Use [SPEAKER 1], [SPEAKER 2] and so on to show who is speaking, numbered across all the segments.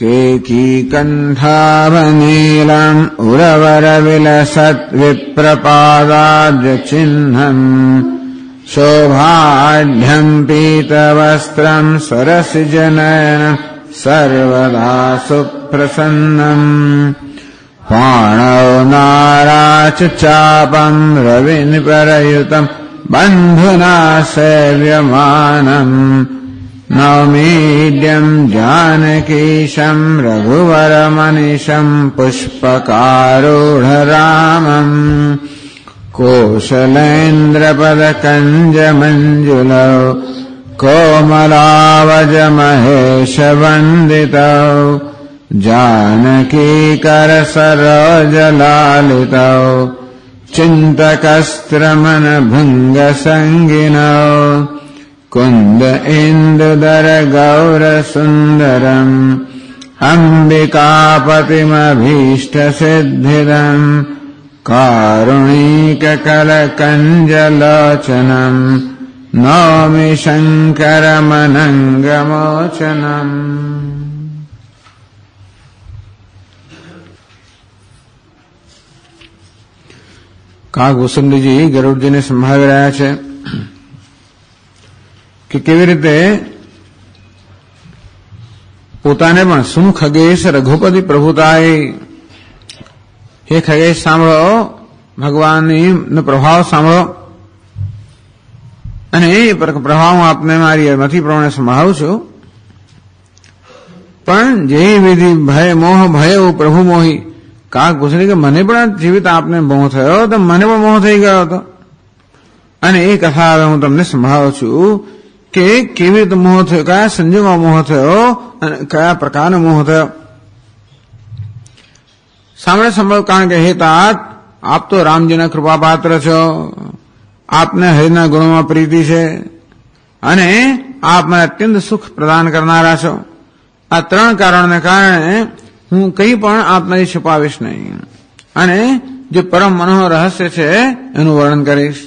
[SPEAKER 1] केकीकण्ठाभनीलम् उरवरविलसद्विप्रपादाद्यचिह्नम् शोभाढ्यम् पीतवस्त्रम् सरसिजनयन सर्वदा सुप्रसन्नम् पाणौ नाराचचापम् रविनिपरयुतम् बन्धुना सेव्यमानम् नौमीड्यम् जानकीशम् रघुवरमनिशम् पुष्पकारूढरामम् कोशलेन्द्रपदकञ्जमञ्जुलौ कोमलावजमहेशवन्दितौ जानकीकरसरोजलालितौ चिन्तकस्त्रमनभृङ्गसङ्गिनौ कुन्द इन्दुदर गौरसुन्दरम् अम्बिकापतिमभीष्टसिद्धिदम् कारुणीककलकञ्जलोचनम् नौमि शङ्करमनङ्गमोचनम्। કાગભૂષણજી ગરુડજીને સંભળાવી રહ્યા છે કે કેવી રીતે પોતાને પણ સુન ખગેશ રઘુપતિ પ્રભુતાએ હે ખગેશ સાંભળો, ભગવાનનો પ્રભાવ સાંભળો અને એ પ્રભાવ હું આપને મારી મતિ પ્રમાણે સંભળાવું છું. પણ જે વિધિ ભય મોહ ભય પ્રભુ મોહી કાગભૂષણ કે મને પણ જીવિત આપને મોહ થયો તો મને પણ મોહ થઈ ગયો હતો. અને એ કથા હવે હું તમને સંભળાવું છું કે કેવી રીતે મોહ થયો, કયા સંજોગમાં મોહ થયો અને કયા પ્રકારનો મોહ થયો. સાંભળો. કારણ કે હે તાત, આપ તો રામજીના કૃપા પાત્ર છો, આપને હરિના ગુણોમાં પ્રીતિ છે અને આપ મને અત્યંત સુખ પ્રદાન કરનારા છો. આ ત્રણ કારણોને કારણે હું કંઈ પણ આપને છુપાવીશ નહીં અને જે પરમ મનોહર રહસ્ય છે એનું વર્ણન કરીશ.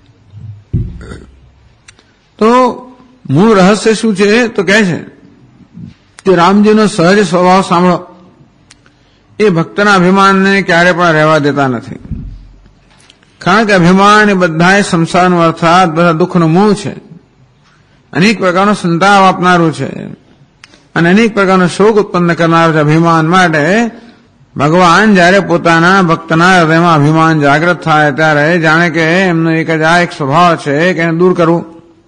[SPEAKER 1] તો મૂળ રહસ્ય શું છે તો કહે છે કે રામજીનો સહજ સ્વભાવ સાંભળો. એ ભક્તના અભિમાનને ક્યારે પણ રહેવા દેતા નથી. કારણ કે અભિમાન એ બધા સંસારનું અર્થાત બધા દુઃખનું મૂળ છે. અનેક પ્રકારનો સંતાપ આપનારું છે અને અનેક પ્રકારનો શોક ઉત્પન્ન કરનાર છે. અભિમાન માટે ભગવાન જયારે પોતાના ભક્તના હૃદયમાં અભિમાન જાગૃત થાય ત્યારે જાણે કે એમનો એક જ આ એક સ્વભાવ છે કે એને દૂર કરવું.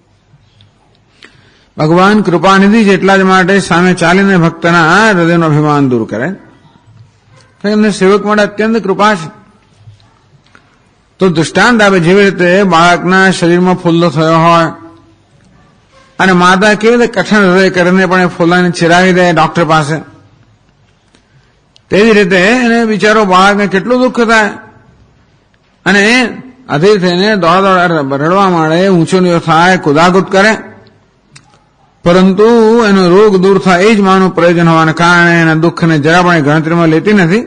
[SPEAKER 1] ભગવાન કૃપાનિધિ છે એટલા જ માટે સામે ચાલીને ભક્તના હૃદયનું અભિમાન દૂર કરે. એમને સેવક માટે અત્યંત કૃપા છે. તો દૃષ્ટાંત આપે જેવી રીતે બાળકના શરીરમાં ફૂલ્લો થયો હોય અને માતા કેવી રીતે કઠણ હૃદય કરીને પણ એ ફૂલાને ચિરાવી દે ડોક્ટર પાસે, તેવી રીતે એને બિચારો બાળકને કેટલું દુઃખ થાય અને અધીર થઈને દોડા રડવા માંડે, ઊંચો નીચો થાય, કુદાકુદ કરે. પરંતુ એનો રોગ દૂર થાય એ જ માનું પ્રયોજન હોવાને કારણે એના દુઃખને જરા પણ ગણતરીમાં લેતી નથી.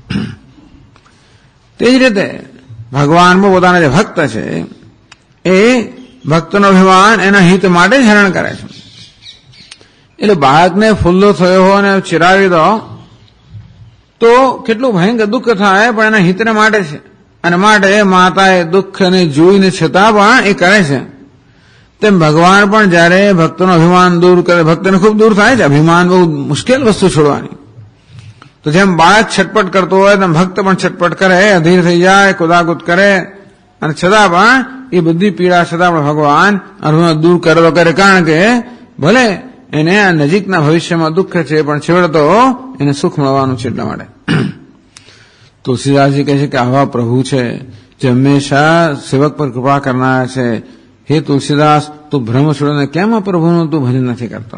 [SPEAKER 1] તે જ રીતે ભગવાનમાં પોતાના જે ભક્ત છે એ ભક્તનો અભિમાન એના હિત માટે જ હેરાન કરે છે. એટલે બાળકને ફૂલ્લો થયો હોય અને ચિરાવી દો તો કેટલું ભયંકર દુઃખ થાય, પણ એના હિતને માટે છે અને માટે માતા એ દુઃખને જોઈને છતાં પણ એ કરે છે. તેમ ભગવાન પણ જયારે ભક્તનો અભિમાન દૂર કરે, ભક્તને ખૂબ દૂર થાય છે. અભિમાન બહુ મુશ્કેલ વસ્તુ છોડવાની. તો જેમ બાળક છટપટ કરતો હોય તેમ ભક્ત પણ છટપટ કરે, અધીર થઈ જાય, કુદાકુદ કરે અને છતાં પણ એ બધી પીડા છતાં પણ ભગવાન અભિમાન દૂર કરે તો કરે. કારણ કે ભલે એને આ નજીકના ભવિષ્યમાં દુઃખ છે પણ છેવટે તો એને સુખ મળવાનું છે એટલા માટે. તુલસીદાસજી કહે છે કે આવા પ્રભુ છે જે હંમેશા સેવક પર કૃપા કરનારા છે. હે તુલસીદાસ, તું ભ્રમ છોડીને કેમ આ પ્રભુનું તું ભજન નથી કરતો?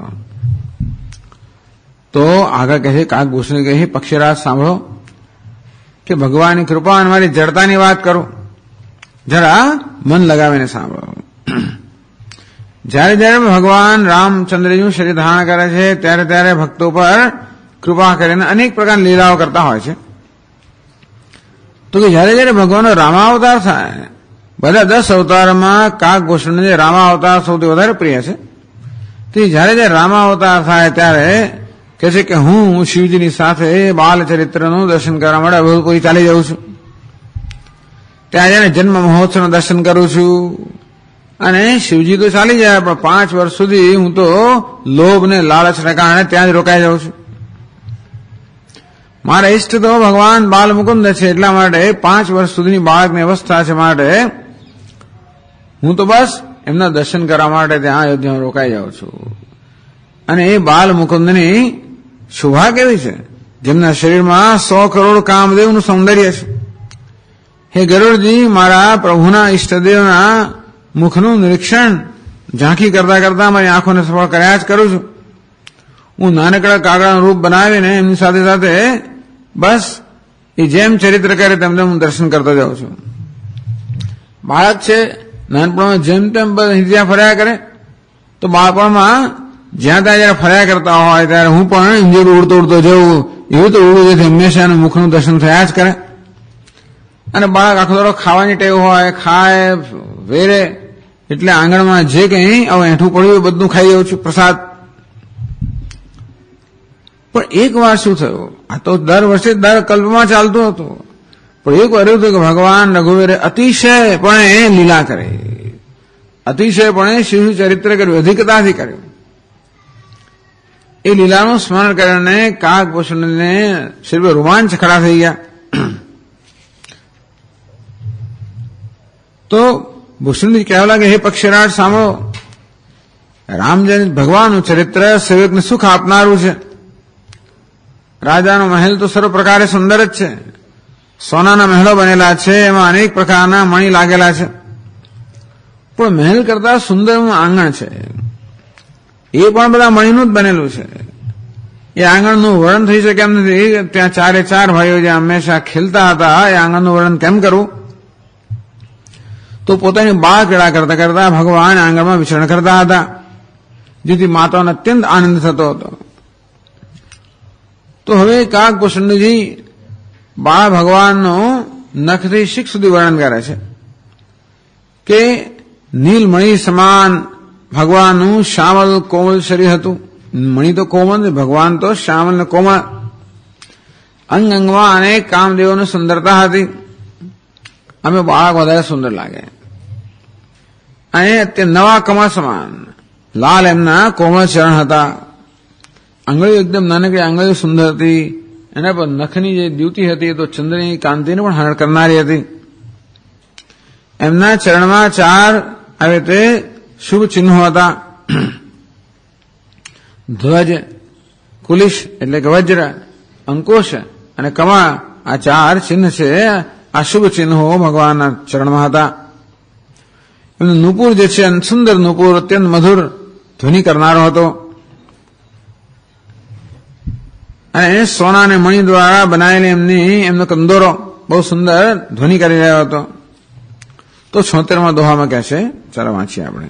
[SPEAKER 1] તો આગળ કહે છે કાગભૂષણ કહે હે પક્ષીરાજ સાંભળો કે ભગવાનની કૃપા અને મારી જડતાની વાત કરું, જરા મન લગાવીને સાંભળો. જયારે જયારે ભગવાન રામચંદ્રજીનું શરીર ધારણ કરે છે ત્યારે ત્યારે ભક્તો પર કૃપા કરીને અનેક પ્રકારની લીલાઓ કરતા હોય છે. તો કે જયારે જયારે ભગવાનનો રામાવતાર થાય, બધા 10 અવતારમાં કાગભૂષણને જે રામાવતાર સૌથી વધારે પ્રિય છે. તે જયારે જયારે રામાવતાર થાય ત્યારે કહે છે કે હું શિવજીની સાથે બાલચરિત્રનું દર્શન કરવા માટે અભયપુરી ચાલી જાઉં છું. ત્યાં જઈને જન્મ મહોત્સવનું દર્શન કરું છું. અને શિવજી તો ચાલી જાય, પણ 5 વર્ષ સુધી હું તો લોભ ને લાલચને કારણે ત્યાં જ રોકાઈ જાઉં છું. મારા ઈષ્ટ તો ભગવાન બાલ મુકુંદ છે, એટલા માટે 5 વર્ષ સુધીની બાળકની અવસ્થા છે, માટે હું તો બસ એમના દર્શન કરવા માટે ત્યાં અયોધ્યામાં રોકાઈ જાઉં છું. અને એ બાલ મુકુંદની શોભા કેવી છે, જેમના શરીરમાં 100 કરોડ કામદેવનું સૌંદર્ય છે. હે ગરુડજી, મારા પ્રભુના ઈષ્ટદેવના મુખનું નિરીક્ષણ ઝાંખી કરતા કરતા મારી આંખોને સફળ કર્યા જ કરું છું. હું નાનકડા કાગળનું રૂપ બનાવીને એમની સાથે સાથે બસ એ જેમ ચરિત્ર કરે તેમ હું દર્શન કરતો જાઉં છું. બાળક છે, નાનપણમાં જેમ તેમ ત્યાં ફર્યા કરે, તો બાળપણમાં જ્યાં ત્યાં જયારે ફર્યા કરતા હોય ત્યારે હું પણ ઇન્જર ઉડતો ઉડતો જવું, એવું તો ઉડું જેથી હંમેશા એનું મુખનું દર્શન થયા જ કરે. અને બાળક આખો દરો ખાવાની ટેવ હોય, ખાય વેરે, એટલે આંગણમાં જે કંઈ હવે એઠું પડ્યું બધું ખાઈ જાઉં છું, પ્રસાદ. પણ એક વાર શું થયું, આ તો દર વર્ષે દર કલ્પમાં ચાલતું હતું, પણ એક વાર એવું થયું કે ભગવાન રઘુવીરે અતિશયપણે લીલા કરે, અતિશયપણે શિવ ચરિત્ર કર્યું, અધિકતાથી કર્યું. એ લીલાનું સ્મરણ કરીને કાગભૂષણને શરીર રોમાંચ ખડા થઈ ગયા. તો ભૂષણજી કહેવા લાગે, હે પક્ષીરાજ સાંભળો, રામજી ભગવાનનું ચરિત્ર સેવકને સુખ આપનારું છે. રાજાનો મહેલ તો સર્વ પ્રકારે સુંદર જ છે, સોનાના મહેલો બનેલા છે, એમાં અનેક પ્રકારના મણી લાગેલા છે. પણ મહેલ કરતા સુંદર આંગણ છે, એ પણ બધા મણીનું જ બનેલું છે. એ આંગણનું વર્ણન થઈ શકે એમ નથી. ત્યાં 4 ભાઈઓ જે હંમેશા ખેલતા હતા, એ આંગણનું વર્ણન કેમ કરવું? તો પોતાની બાળ ક્રીડા કરતા કરતા ભગવાન આંગણમાં વિચરણ કરતા હતા, જેથી માતાઓને અત્યંત આનંદ થતો હતો. તો હવે કાગભૂષણજી બાળ ભગવાનનો નખથી શીખ સુધી વર્ણન કરે છે કે નીલમણી સમાન ભગવાનનું શ્યામલ કોમલ શરીર હતું. મણી તો કોમલ, ભગવાન તો શ્યામલ ને કોમળ. અંગ અંગમાં અનેક કામદેવોની સુંદરતા હતી. અમે બાળક વધારે સુંદર લાગે. અને તે નવા કમળ સમાન લાલ એમના કોમળ ચરણ હતા. આંગળીઓ એકદમ નાનકડી આંગળીઓ સુંદર હતી. એના પર નખની જે દ્યુતિ હતી એ તો ચંદ્રની કાંતિને પણ હરણ કરનારી હતી. એમના ચરણમાં 4 આવે તે શુભ ચિહ્નો હતા. ધ્વજ, કુલિશ એટલે કે વજ્ર, અંકુશ અને કમળ, આ 4 ચિહ્ન છે. આ શુભ ચિહ્નો ભગવાનના ચરણમાં હતા. એમનું નુપુર જે છે, સુંદર નુપુર, અત્યંત મધુર ધ્વનિ કરનારો હતો. અને સોના અને મણી દ્વારા બનાવેલી એમનો કંદોરો બહુ સુંદર ધ્વનિ કરી રહ્યો હતો. તો 76માં દોહામાં કહે છે, ચાલો વાંચીએ આપણે.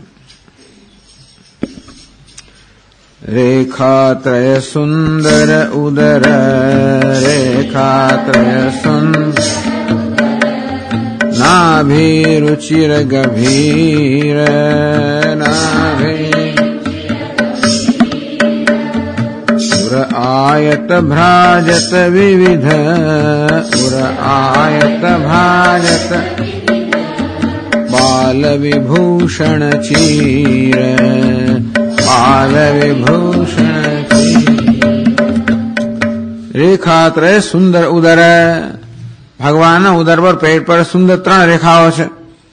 [SPEAKER 1] રેખાત્રય સુંદર ઉદર, રેખાત્રય સુંદર નાભી રુચિર ગભીર, નાભી ઉર આયત ભ્રાજત વિવિધ, ઉર આયત ભ્રાજત બાલ વિભૂષણ ચીર, બાલ વિભૂષણ ચીર. રેખાત્રય સુંદર ઉદર, ભગવાનના ઉદર પર પેટ પર સુંદર 3 રેખાઓ છે.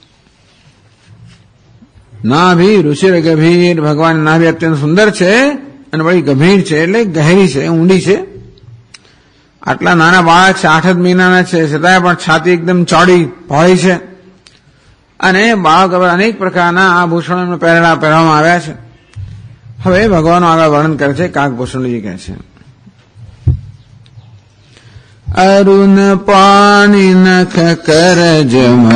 [SPEAKER 1] નાભી રુચિર ગભીર, ભગવાન નાભી અત્યંત સુંદર છે અને બડી ગંભીર છે, એટલે ગહેરી છે, ઊંડી છે. આટલા નાના બાળક છે, 8 જ મહિનાના છે, છતાંય પણ છાતી એકદમ ચોડી પહોળી છે. અને બાળક હવે અનેક પ્રકારના આભૂષણો પહેરવામાં આવ્યા છે. હવે ભગવાનનું આગળ વર્ણન કરે છે. કાગભૂષણજી કહે છે, અરુણ પાણી નખ કરજ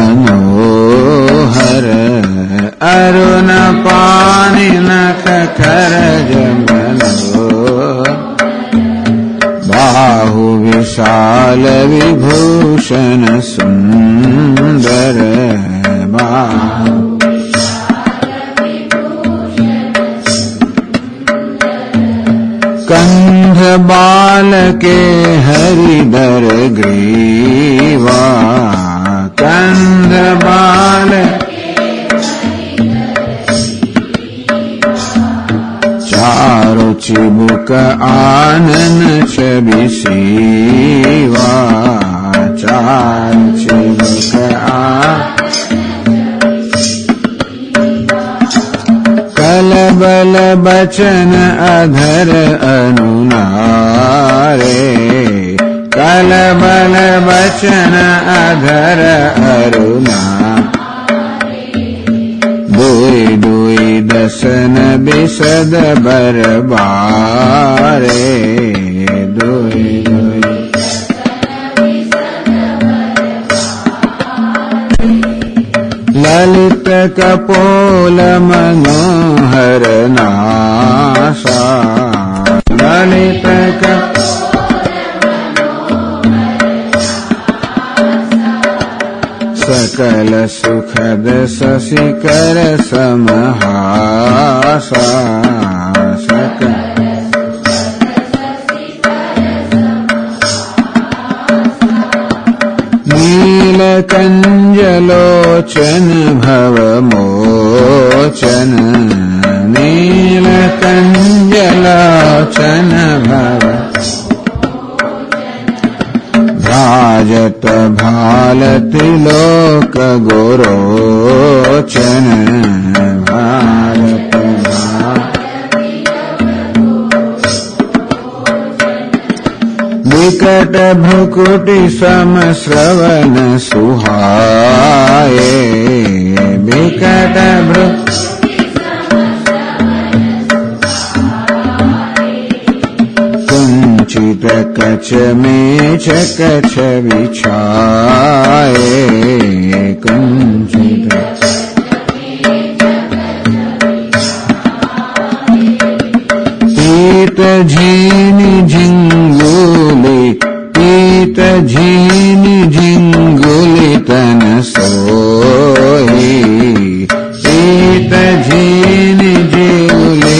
[SPEAKER 1] મનોહર, અરુણ પાણી નખ કરજ મનોહર, બાહુ વિશાલ વિભૂષણ સુંદર, બાહુ કંધ कंध बाल के हरिदर ग्रीवा, कंध बाल चारु चिबुक आनन छवि सीवा, चारु चिबुक कलबल बचन अधर अनुनारे, कलबल बचन अधर अरुणा, दुई दुई दसन बिसद बरबारे, दुई दुई ललित कपोल मनोहर नासा, ललित सकल सुखद शशिकर समहासा, सकल नीलकंजलोचन भवमोचन, नीलकंजलोचन भव भ्राजत भाल त्रिलोक गोरोचन, भारत विकट भ्रुकुटि सम श्रवण सुहाए, विकट कुंचित कच में कछ बिछाए, कुंचित पीत झीनि झिंगुली, पीत झीनि झिंगुली तन सोई, पीत झीनि झिंगुली,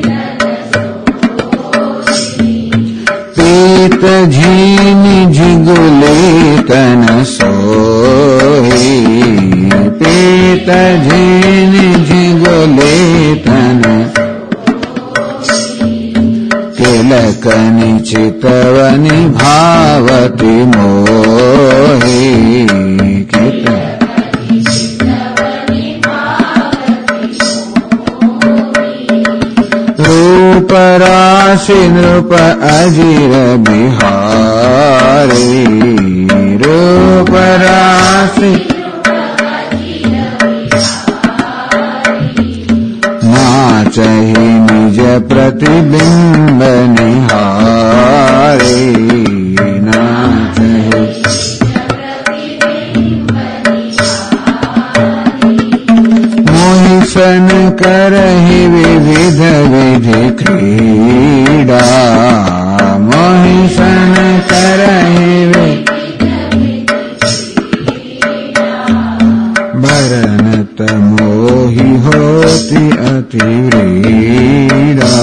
[SPEAKER 1] पीत झीनि झिंगुली तन सोई, पीत झीनि झिंगुली तन तिलकनि चितवनि भावति मोहि, रूप राशि नृप अजिर बिहारी, रूप राशि नाचहि निज प्रतिबिंब निहारी, नाचहि मोहि सन करहि विविध विधि क्रीड़ा, मोहि सन करहि बरनत मोहि होति अति व्रीड़ा,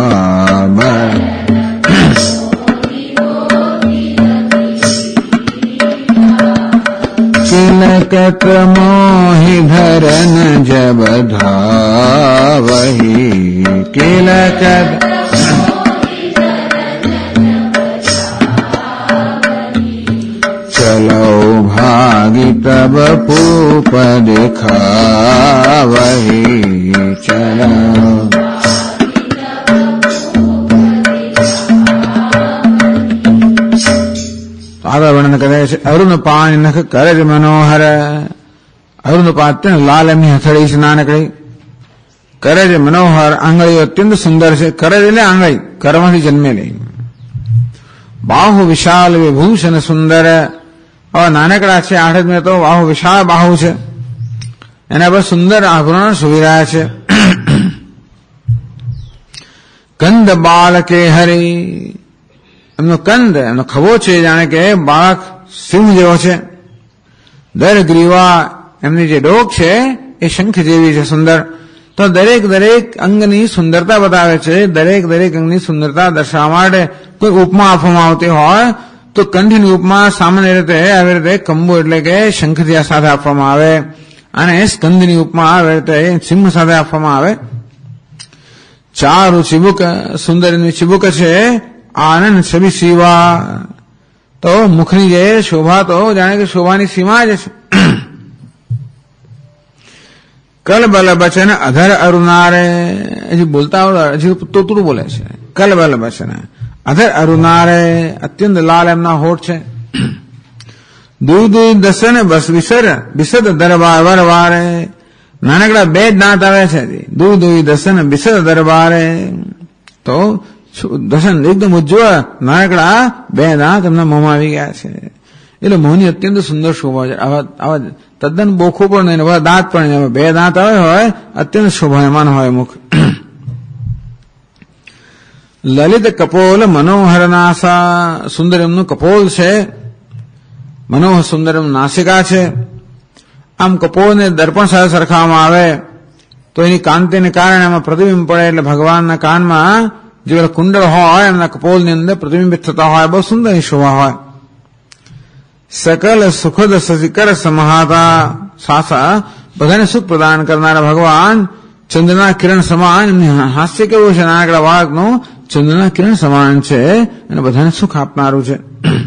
[SPEAKER 1] तिलकत मोहि धरन जब धावहि, तिलकत चलो भागी तब पूप दिखावहि, चलो आगे वर्णन करे अरुण पान नख करज मनोहर, अरुण पाते लाल एमनी हथड़ी से नानकड़ी, करज मनोहर आंगळीઓ અત્યંત સુંદર છે, કરજ એટલે આંગળી, કરમાંથી જન્મેલી, બાહુ વિશાલ વિભૂષણ સુંદર, और નાનકડા છે આઠ में तो બાહુ વિશાળ બાહુ છે, એના પર સુંદર આભરણ સુવી રહ્યા છે. કંદ બાલ કે હરી, એમનો કંદ એમનો ખભો છે જાણે કે બાળક સિંહ જેવો છે, દર ગ્રીવા એમની જે ડોક છે એ શંખ જેવી છે સુંદર, તો દરેક દરેક અંગની સુંદરતા બતાવે છે. દરેક દરેક અંગની સુંદરતા દર્શાવવા માટે કોઈ ઉપમા આપવામાં આવતી હોય તો કંઠની ઉપમા સામાન્ય રીતે આવી રીતે કંબુ એટલે કે શંખધ્યા સાથે આપવામાં આવે, અને સ્કંદની ઉપમા આવી રીતે સિંહ સાથે આપવામાં આવે. ચારુ ચિબુક, સુંદરની ચિબુક છે. આનંદ છબી સીવા, તો મુખની જે શોભા તો જાણે કે શોભાની સીમા જ છે. કલબલ બચન અધર અરુનારે, હજી બોલતા હજી તોતરું બોલે છે. કલબલ બચન અધર અરુનારે, અત્યંત લાલ એમના હોઠ છે. દૂધ દસન બસ બિસદ દરબાર વરવારે, નાનકડા બે દાંત આવે છે. દૂધ દસન બિસદ દરબારે, તો દર્શન એકદમ ઉજ્જવળ નાનકડા બે દાંત એમના મોંમાં આવી ગયા છે. એટલે મોહની અત્યંત સુંદર શોભા છે. આવા તદ્દન બોખું પણ નહીં, દાંત પણ નહીં, બે દાંત આવે હોય અત્યંત શોભાયમાન હોય મુખ. લલિત કપોલ મનોહર નાસા, સુંદર એમનું કપોલ છે. મનોહર સુંદર એમ નાસિકા છે. આમ કપોળને દર્પણ સાથે સરખાવવામાં આવે તો એની કાંતિને કારણે એમાં પ્રતિબિંબ પડે એટલે ભગવાનના કાનમાં જે કુંડળ હોય એમના કપોલની અંદર પ્રતિબિંબિત થતા હોય, બહુ સુંદર શોભા હોય. સકલ સુખદ સચિકર સમાતા સાસા, બધાને સુખ પ્રદાન કરનારા ભગવાન ચંદ્રના કિરણ સમાન. એમની હાસ્ય કેવું છે, નાનકડા બાળકનું ચંદ્રના કિરણ સમાન છે અને બધાને સુખ આપનારું છે.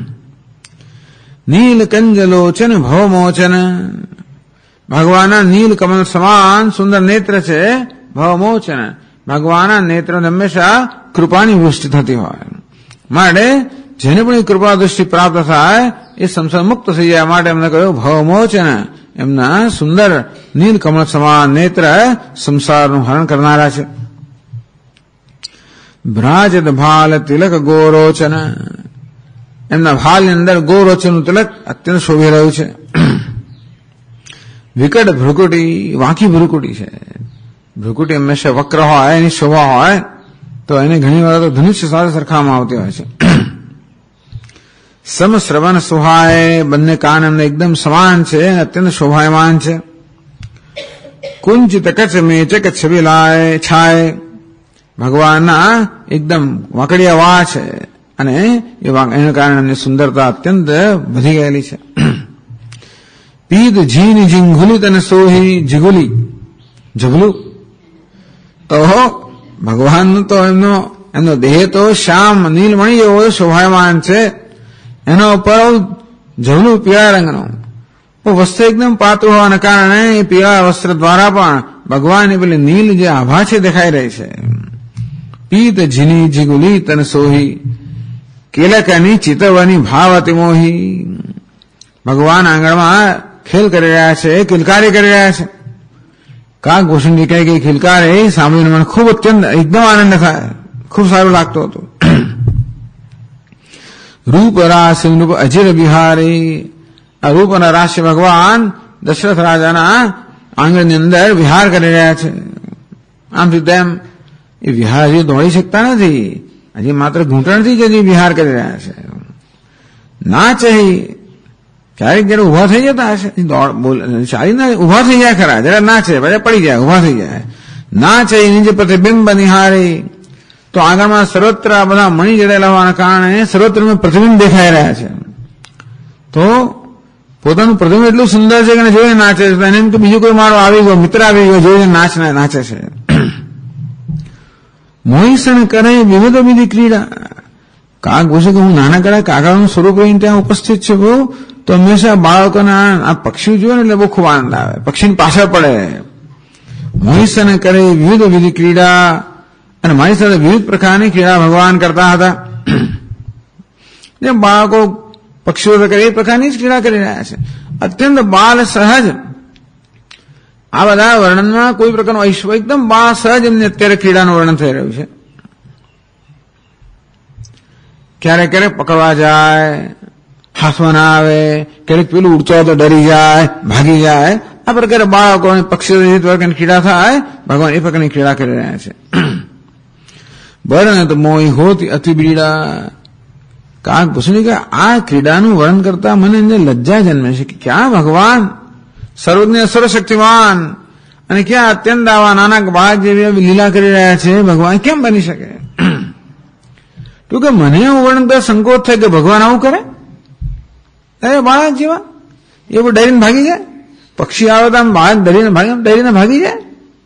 [SPEAKER 1] નીલ કંજલોચન ભવમોચન, ભગવાનના નીલ કમલ સમાન સુંદર નેત્ર છે. ભવમોચન, ભગવાનના નેત્ર હંમેશા કૃપાની વૃષ્ટિ થતી હોય માટે જેને પણ કૃપા દૃષ્ટિ પ્રાપ્ત થાય એ સંસાર મુક્ત થઈ જાય માટે એમને કહ્યું ભવમોચન. એમના સુંદર નીલ કમળ સમાન નેત્ર સંસારનું હરણ કરનારા છે. ભ્રાજદ ભાલ તિલક ગોરોચન, એમના ભાલની અંદર ગોરોચનનું તિલક અત્યંત શોભી રહ્યું છે. વિકટ ભ્રુકુટી, વાંકી ભ્રુકુટી છે. ભ્રુકુટી હંમેશા વક્ર હોય, એની શોભા હોય તો એને ઘણી વાર તો ધનુષ્ય સાથે સરખાવવામાં આવતી હોય છે. સમશ્રવણ સુહાય, બંને કાન એમને એકદમ સમાન છે, અત્યંત શોભાયમાન છે. કુંજિત કચ મેચક છબીલાય છાય, ભગવાનના એકદમ વાંકડિયા વા છે અને એના કારણે એમની સુંદરતા અત્યંત વધી ગયેલી છે. પીદ ઝીન ઝીંઘુલી તને સોહી જીગુલી, જગલું, તો ભગવાનનું તો એમનો દેહ તો શ્યામ નીલમણી એવો શોભાયમાન છે. એના ઉપર જવલું પીળા રંગનું વસ્ત્ર એકદમ પાતળું હોવાના કારણે એ પીળા વસ્ત્ર દ્વારા પણ ભગવાનની પેલી નીલ જે આભા છે દેખાઈ રહી છે. પીત ઝીની જીગુલી તન સોહી, કેલકની ચિતવની ભાવતી મોહી, ભગવાન આંગણમાં ખેલ કરી રહ્યા છે, કિલકારી કરી રહ્યા છે. કાક ભૂષણજી કહે કે ખિલકારે સાંભળીને મને ખૂબ અત્યંત એકદમ આનંદ થાય, ખૂબ સારું લાગતું હતું. રૂપ રાસ રૂપ અજીર બિહારી, આ રૂપ અને રાશિ ભગવાન દશરથ રાજાના આંગણની અંદર વિહાર કરી રહ્યા છે. આમથી તેમ એ વિહાર હજી દોડી શકતા નથી, હજી માત્ર ઘૂંટણથી જ હજી વિહાર કરી રહ્યા છે. ના ચાહી, ક્યારેક જયારે ઉભા થઈ જતા હશે, ચાલીને ઉભા થઈ જાય ખરા, જરા ના છે પછી પડી જાય, ઉભા થઈ જાય. ના છે નીચે પ્રતિબિંબ નિહારી, તો આગળમાં સર્વત્ર બધા મણી જડેલા હોવાના કારણે સર્વત્ર પ્રતિબિંબ દેખાઈ રહ્યા છે. તો પોતાનું પ્રતિબિંબ એટલું સુંદર છે કે જોઈને નાચે છે. એને એમ કે બીજું કોઈ મારો આવી ગયો, મિત્ર આવી ગયો, જોઈને નાચે છે. મોહિસણ કરે વિવિધ વિધિ ક્રીડા, કાક પૂછે કે હું નાનકડા કાકાનું સ્વરૂપ રહીને ત્યાં ઉપસ્થિત છે બહુ, તો હંમેશા બાળકોના આ પક્ષીઓ જોવે ને એટલે બહુ ખૂબ આનંદ આવે, પક્ષીની પાછળ પડે. મોહિસણ કરે વિવિધ વિધિ ક્રીડા, અને મારી સાથે વિવિધ પ્રકારની ક્રીડા ભગવાન કરતા હતા. જેમ બાળકો પક્ષીઓ કરે એ પ્રકારની જ ક્રીડા કરી રહ્યા છે. અત્યંત બાલ સહજ, આ બધા વર્ણનમાં કોઈ પ્રકારનું ઐશ્વર્ય, એકદમ બાળ સહજ એમને અત્યારે ક્રીડાનું વર્ણન થઈ રહ્યું છે. ક્યારેક ક્યારેક પકડવા જાય, હાથમાં ના આવે, ક્યારેક પેલું ઉડતો તો ડરી જાય, ભાગી જાય. આ પ્રકારે બાળકો અને પક્ષીઓ જે પ્રકારની ક્રીડા થાય, ભગવાન એ પ્રકારની ક્રીડા કરી રહ્યા છે. બરન તો મોહી હોતી અતિ બીડા, કાક પૂછ્યું કે આ ક્રીડાનું વર્ણન કરતા મને અંદર લજ્જા જન્મે છે કે ક્યાં ભગવાન સર્વજ્ઞ સર્વશક્તિમાન અને ક્યાં અત્યંત આવા નાના બાળક જેવી લીલા કરી રહ્યા છે, ભગવાન કેમ બની શકે? તો કે મને એવું વર્ણન તો સંકોચ થાય કે ભગવાન આવું કરે? અરે બાળક જેવા એવું ડરીને ભાગી જાય? પક્ષી આવે તો આમ બાળક ડરીને ભાગી જાય?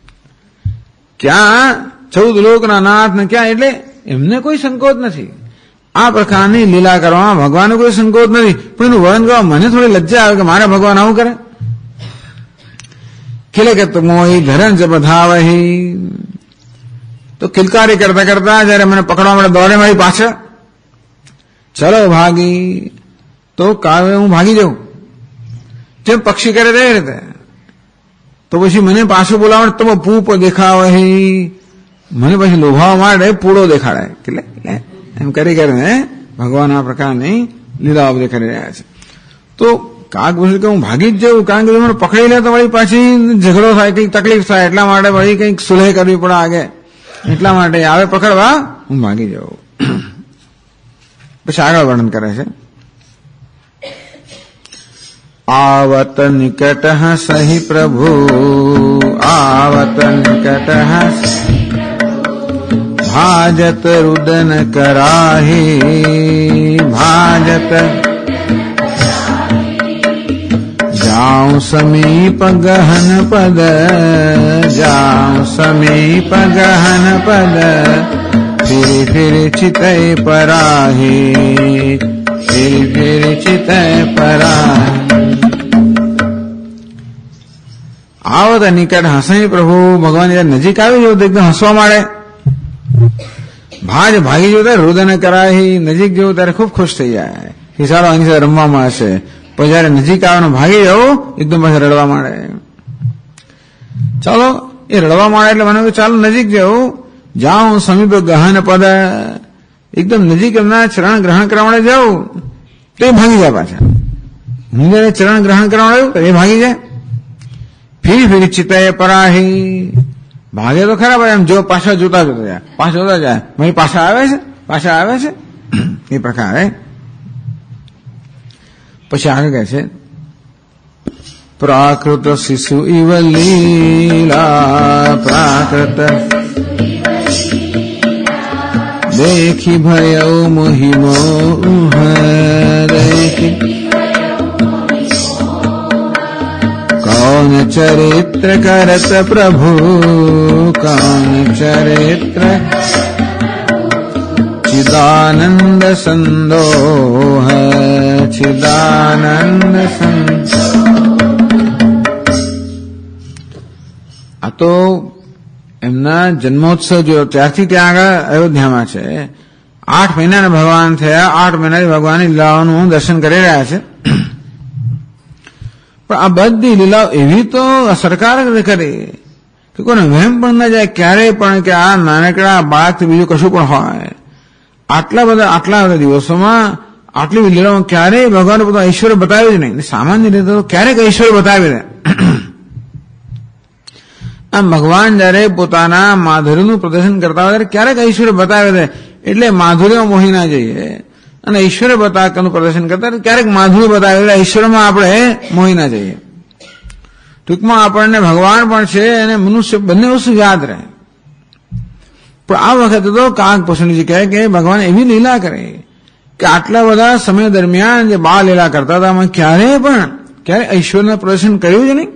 [SPEAKER 1] ક્યાં 14 લોકના નાથ ને ક્યાં, એટલે એમને કોઈ સંકોચ નથી. આ પ્રકારની લીલા કરવામાં ભગવાનનો કોઈ સંકોચ નથી, પણ એનું વર્ણન કરવા મને થોડી લજ્જા આવે કે મારા ભગવાન આવું કરે. ખિલકત મોહી ધરણ જ બધાવહી, તો કિલકારી કરતા કરતા જયારે મને પકડવા માટે દોડે મારી પાછળ, ચલો ભાગી, તો કાવે હું ભાગી જાઉં જેમ પક્ષી કરે તે રીતે. તો પછી મને પાછું બોલાવે તો પૂપ દેખાવહી, મને પછી લોભાવા માટે પૂળો દેખાડે, એટલે એમ કરી કરીને ભગવાન આ પ્રકારની લીલાઓ બધી કરી રહ્યા છે. તો કાક પૂછ્યું કે હું ભાગી જ જાઉં, કારણ કે મને પકડી લે તો વળી પાછી ઝઘડો થાય, કંઈક તકલીફ થાય, એટલા માટે વળી કંઈક સુલહ કરવી પડે આગે, એટલા માટે આવે પકડવા હું ભાગી જાઉં. પછી આગળ વર્ણન કરે છે. आवत निकट सही प्रभु, आवत निकट भाजत रुदन कराही, भाजत जाऊं समीप गहन पद, जाऊं समीप गहन पद, फिर चितय पराही, फिर चितय पराही. આવત નિકટ હસઈ પ્રભુ, ભગવાન જયારે નજીક આવી જવું તો એકદમ હસવા માંડે. ભાગી જવું ત્યારે રુદન કરાહી, નજીક જવું ત્યારે ખૂબ ખુશ થઈ જાય કે ચાલો આની સાથે રમવા મળશે. પછી જયારે નજીક આવવાનું ભાગી જવું એકદમ પછી રડવા માંડે. ચાલો એ રડવા માંડે એટલે મને ચાલો નજીક જવું, જાઉં સમીપ ગહન પદ, એકદમ નજીક એમના ચરણ ગ્રહણ કરવા માટે જાઉં તો એ ભાગી જાય પાછા. હું જયારે ચરણ ગ્રહણ કરવા આવ્યું તો એ ભાગી જાય. ફિર ચિતય પરાહી, ભાગે તો ખરા ભાઈ, એમ જો પાછા જોતા જાય, ભાઈ પાછા આવે છે એ પ્રકારે. પછી આગળ કહે છે પ્રાકૃત શિશુ ઇવ લીલા, પ્રાકૃત દેખી ભયઉ મોહી મોહ, દેખી कौन चरित्र करत प्रभु, कौन चरित्र चिदानंद संदोह, चिदानंद આ તો એમના જન્મોત્સવ જો ત્યારથી ત્યાં આગળ અયોધ્યામાં છે. 8 મહિનાના ભગવાન થયા, 8 મહિનાથી ભગવાનની લીલાઓનું દર્શન કરી રહ્યા છે. પણ આ બધી લીલાઓ એવી તો અસરકારક કરી કે કોઈને વહેમ પણ ન જાય ક્યારેય પણ કે આ નાનકડા બાળકથી બીજું કશું પણ હોય. આટલા બધા દિવસોમાં આટલી લીલાઓ ક્યારેય ભગવાને પોતાનું ઐશ્વર્ય બતાવ્યું જ નહીં. સામાન્ય રીતે તો ક્યારેક ઐશ્વર્ય બતાવી દે. આમ ભગવાન જયારે પોતાના માધુર્યનું પ્રદર્શન કરતા હોય ત્યારે ક્યારેક ઐશ્વર્ય બતાવી દે, એટલે માધુર્યમાં મોહી ના જઈએ. અને ઐશ્વર્ય બતાવવાનું પ્રદર્શન કરતા ક્યારેક માધુર્ય બતાવે એટલે ઐશ્વર્યમાં આપણે મોહી ના જઈએ. ટૂંકમાં આપણને ભગવાન પણ છે અને મનુષ્ય બંને વસ્તુ યાદ રહે. પણ આ વખતે તો કાક પશુજી કહે કે ભગવાન એવી લીલા કરે કે આટલા બધા સમય દરમિયાન જે બાળ લીલા કરતા હતા એમાં ક્યારે ઐશ્વર્યનું પ્રદર્શન કર્યું જ નહીં.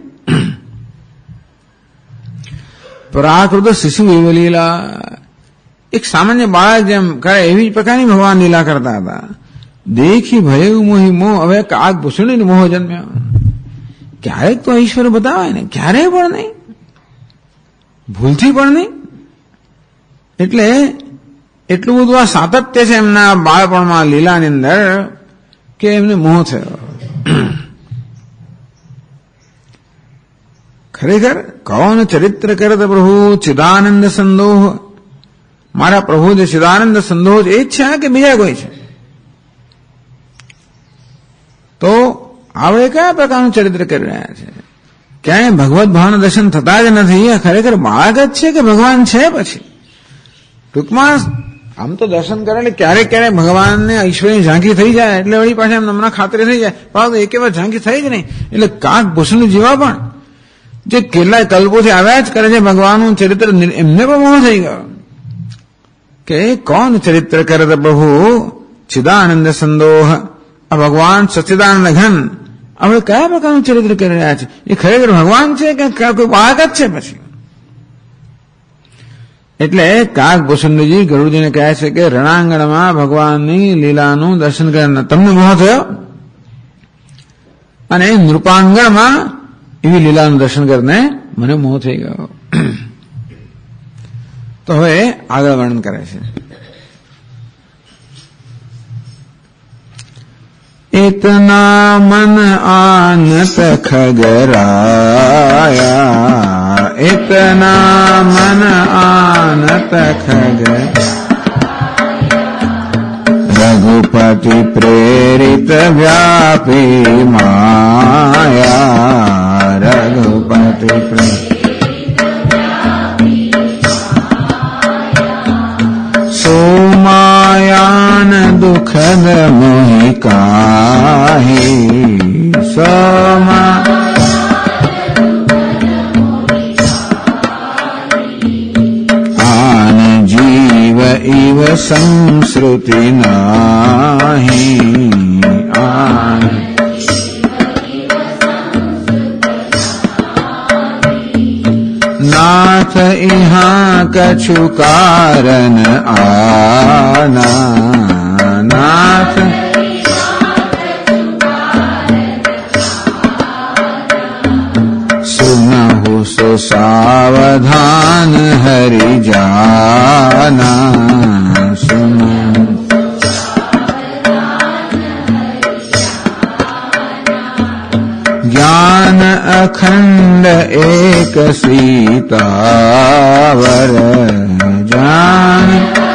[SPEAKER 1] પ્રાકૃત શિશુ એવી લીલા, એક સામાન્ય બાળક જેમ કરે એવી પ્રકારની ભગવાન લીલા કરતા હતા. દેખી ભય મોહી મોહ, હવે કાગ ભૂષણી મોહ જન્મ્યો. ક્યારેક તો ઈશ્વર બતાવે ને, ક્યારેય પણ નહીં, ભૂલથી પણ નહીં. એટલે એટલું બધું આ સાતત્ય છે એમના બાળપણમાં લીલાની અંદર કે એમને મોહ થયો. ખરેખર કૌન ચરિત્ર કરત પ્રભુ ચિદાનંદ સંદોહ, મારા પ્રભુ જે ચિદાનંદ સંદોહ એ જ છે કે બીજા કોઈ છે? તો આવે કયા પ્રકારનું ચરિત્ર કરી રહ્યા છે? ક્યાંય ભગવત ભાવના દર્શન થતા જ નથી. ખરેખર બાળક જ છે કે ભગવાન છે? પછી ટૂંકમાં આમ તો દર્શન કરે એટલે ક્યારેક ભગવાનને ઈશ્વરની ઝાંખી થઈ જાય એટલે વળી પાછા એમ નમના ખાતરી થઈ જાય, પરંતુ એક વાર ઝાંખી થઈ જ નહીં. એટલે કાક ભૂષણ જેવા પણ જે કેટલાય કલ્પોથી આવ્યા જ કરે છે ભગવાનનું ચરિત્ર, એમને પણ મોહ થઈ ગયો કે કોણ ચરિત્ર કરત પ્રભુ ચિદાનંદ સંદોહ. આ ભગવાન સચ્ચિદાનંદ ઘન આપણે કયા પ્રકારનું ચરિત્ર કરી રહ્યા છે? એ ખરેખર ભગવાન છે કે કોઈ બાળક જ છે? પછી એટલે કાગભૂષણજી ગરુડજીને કહે છે કે રણાંગણમાં ભગવાનની લીલાનું દર્શન કરીને તમને મોહ થયો, અને નૃપાંગણમાં એવી લીલાનું દર્શન કરીને મને મોહ થઈ ગયો. તો હવે આગળ વર્ણન કરે છે. इतना मन आनत खगराया, इतना मन आनत खगराया, रघुपति प्रेरित व्यापी माया, रघुपति प्रेरित सोमायान दुखद मोहि काहि, सोमा आन जीव इव संसृति नाहि, आन नाथ इहाँ कछु कारण आना, नाथ सुनहु सो सावधान हरि जाना, सुनहु ज्ञान अखंड एक सीतावर, जान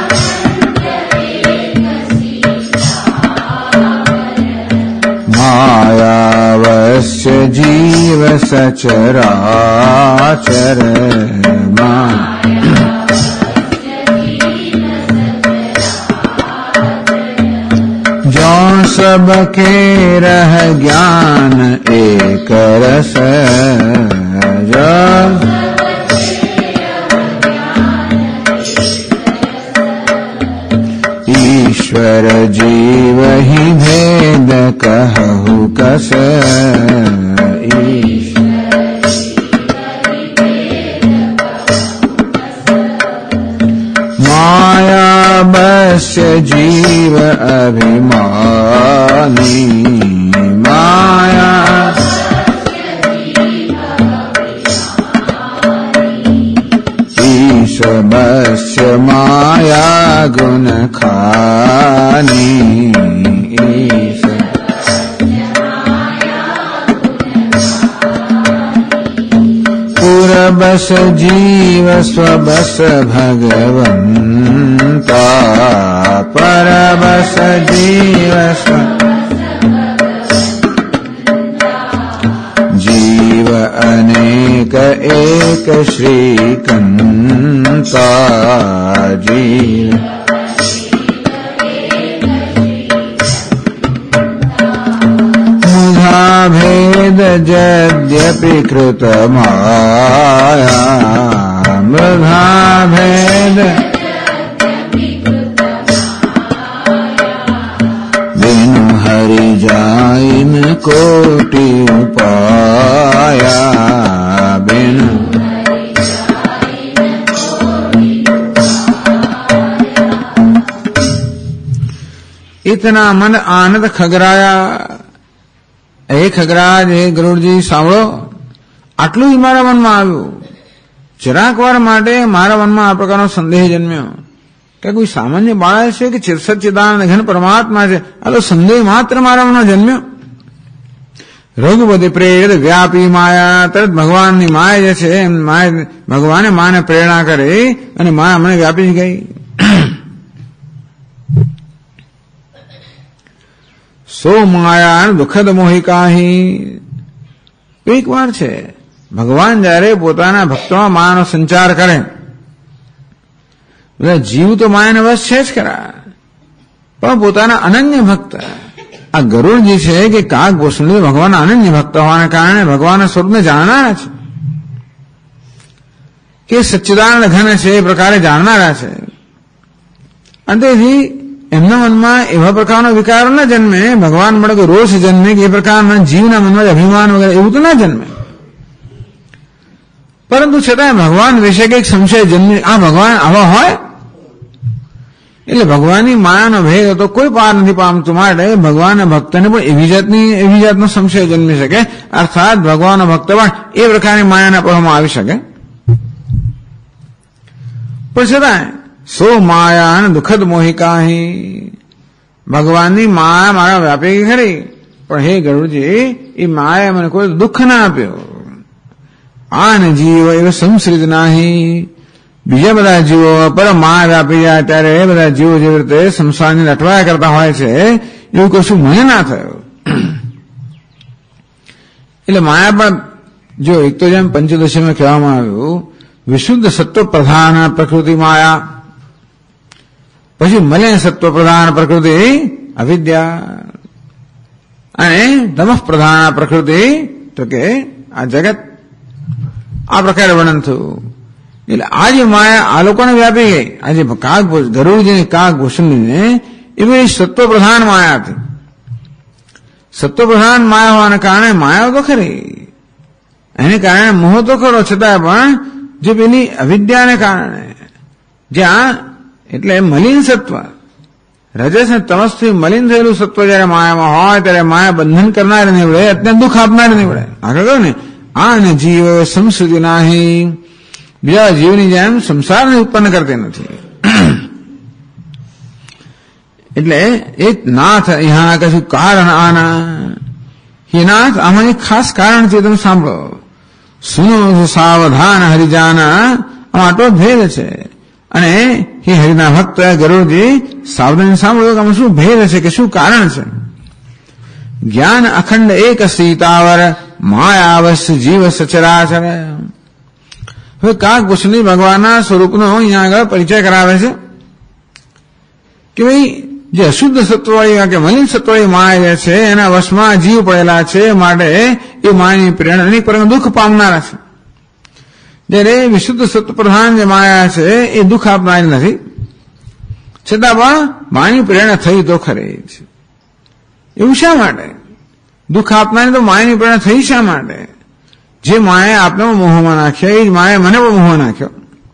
[SPEAKER 1] मायावश्य जीव सचराचर, जो सबके रह ज्ञान एक रस, जो ईश्वर जीव ही भेद कहु कस, माया बस्य जीव अभिमानी, माया ईश बस्य माया गुण खानी, ईश पुरबस जीव स्वबस भगवंता, परबस जीव जीव अनेक एक श्रीकंता, जीव मुधा भेद यद्यपि कृत माया, मृधा भेद बिनु हरि जाइन कोटि उपाया, बिनु इतना मन आनंद खगराया. એ ખગરાજ, હે ગરુડજી સાંભળો, આટલું જ મારા મનમાં આવ્યું. જરાક વાર માટે મારા મનમાં આ પ્રકારનો સંદેહ જન્મ્યો કે કોઈ સામાન્ય બાળક છે કે સચ્ચિદાનંદ ઘન પરમાત્મા છે. આ તો સંદેહ માત્ર મારા મનમાં જન્મ્યો. રઘુપતિ પ્રેરિત વ્યાપી માયા, તરત ભગવાનની માયા જે છે ભગવાને માને પ્રેરણા કરી અને મા મને વ્યાપી જ ગઈ. સો માયા દુઃખદ મોહિકાહી. એક વાર છે ભગવાન જયારે પોતાના ભક્તોમાં માયાનો સંચાર કરે, બધા જીવ તો માયાને વશ છે જ ખરા, પણ પોતાના અનન્ય ભક્ત આ ગરુડજી છે કે કાગભૂષણજી ભગવાનના અનન્ય ભક્ત હોવાને કારણે ભગવાનના સ્વરૂપને જાણનારા છે. કે સચ્ચિદાનંદ ઘન છે એ પ્રકારે જાણનારા છે. અને તેથી એમના મનમાં એવા પ્રકારનો વિકાર ન જન્મે, ભગવાન મળે કે રોષ જન્મે કે એ પ્રકારના જીવના મનમાં અભિમાન વગેરે એવું તો ના જન્મે. પરંતુ છતાં ભગવાન વિશે કંઈક સંશય જન્મે, આ ભગવાન આવા હોય? એટલે ભગવાનની માયાનો ભેદ હતો કોઈ પાર નથી પામતું, માટે ભગવાનના ભક્તને પણ એવી જાતનો સંશય જન્મી શકે, અર્થાત ભગવાનનો ભક્ત પણ એ પ્રકારની માયાના પળમાં આવી શકે. પણ છતાં સો માયા દુઃખદ મોહિકાહી, ભગવાનની માયા મારા વ્યાપી ખરી, પણ હે ગરુડજી, એ માયા મને કોઈ દુઃખ ના આપ્યો. આન જીવ એવ સંશ્રિત નાહી, બીજા બધા જીવો પર માયા વ્યાપી જાય ત્યારે એ બધા જીવો જેવી રીતે સંસારની અટવાયા કરતા હોય છે, એવું કશું મને ના થયું. એટલે માયા પણ જો એક તો જેમ પંચદશીમાં કહેવામાં આવ્યું, વિશુદ્ધ સત્વ પ્રધાન પ્રકૃતિ માયા, પછી મલે સત્વ પ્રધાન પ્રકૃતિ અવિદ્યા, અને તમઃ પ્રધાન પ્રકૃતિ તો કે આ જગત, આ પ્રકારે વર્ણન થયું. એટલે આ જે માયા આ લોકોને વ્યાપી ગઈ, આજે ગરુડજીને કાગભૂષણને એ બધી સત્વ પ્રધાન માયા હતી. સત્વ પ્રધાન માયા હોવાને કારણે માયા તો ખરી, એને કારણે મોહ તો ખરો, છતાં પણ જે પેલી અવિદ્યાને કારણે જ્યાં એટલે મલિન સત્વ, રજસ ને તમસથી મલિન થયેલું સત્વ જયારે માયામાં હોય ત્યારે માયા બંધન કરનાર નીવડે, અત્યંત દુઃખ આપનાર નીવડે. આગળ કહ્યું ને, આ ને જીવ સંસ્કૃતિ નાહી, બીજા જીવની જેમ સંસારને ઉત્પન્ન કરતી નથી. એટલે એ નાથ અહીંયા કશું કારણ આના, હે નાથ આમાં એક ખાસ કારણ છે, તમે સાંભળો. સુનો સાવધાન હરિજાના, આમાં આટલો ભેદ છે. અને હે હરિના ભક્ત ગરુડજી, સાવધાન સાંભળો કે આમાં શું ભેદ છે, કે શું કારણ છે. જ્ઞાન અખંડ એક સીતાવર, માયાવશ્ય જીવ સચરાચર. હવે કાગભૂષણી ભગવાનના સ્વરૂપનો અહીંયા આગળ પરિચય કરાવે છે કે ભાઈ જે અશુદ્ધ સત્વવાળી કે મલિન સત્વવાળી માયા છે એના વશમાં જીવ પડેલા છે, માટે એ માયાની પ્રેરણા અનેક પ્રકારનું દુઃખ પામનારા છે. જ્યારે વિશુદ્ધ સત્વ પ્રધાન જે માયા છે એ દુઃખ આપનારી નથી, છતાં પણ માયાની પ્રેરણા થઈ તો ખરી છે. એવું શા માટે? દુઃખ આપનારી તો માયાની પ્રેરણા થઈ શા માટે? જે માએ આપને મોહમાં નાખ્યા એ જ માએ મને પણ મોહ નાખ્યો.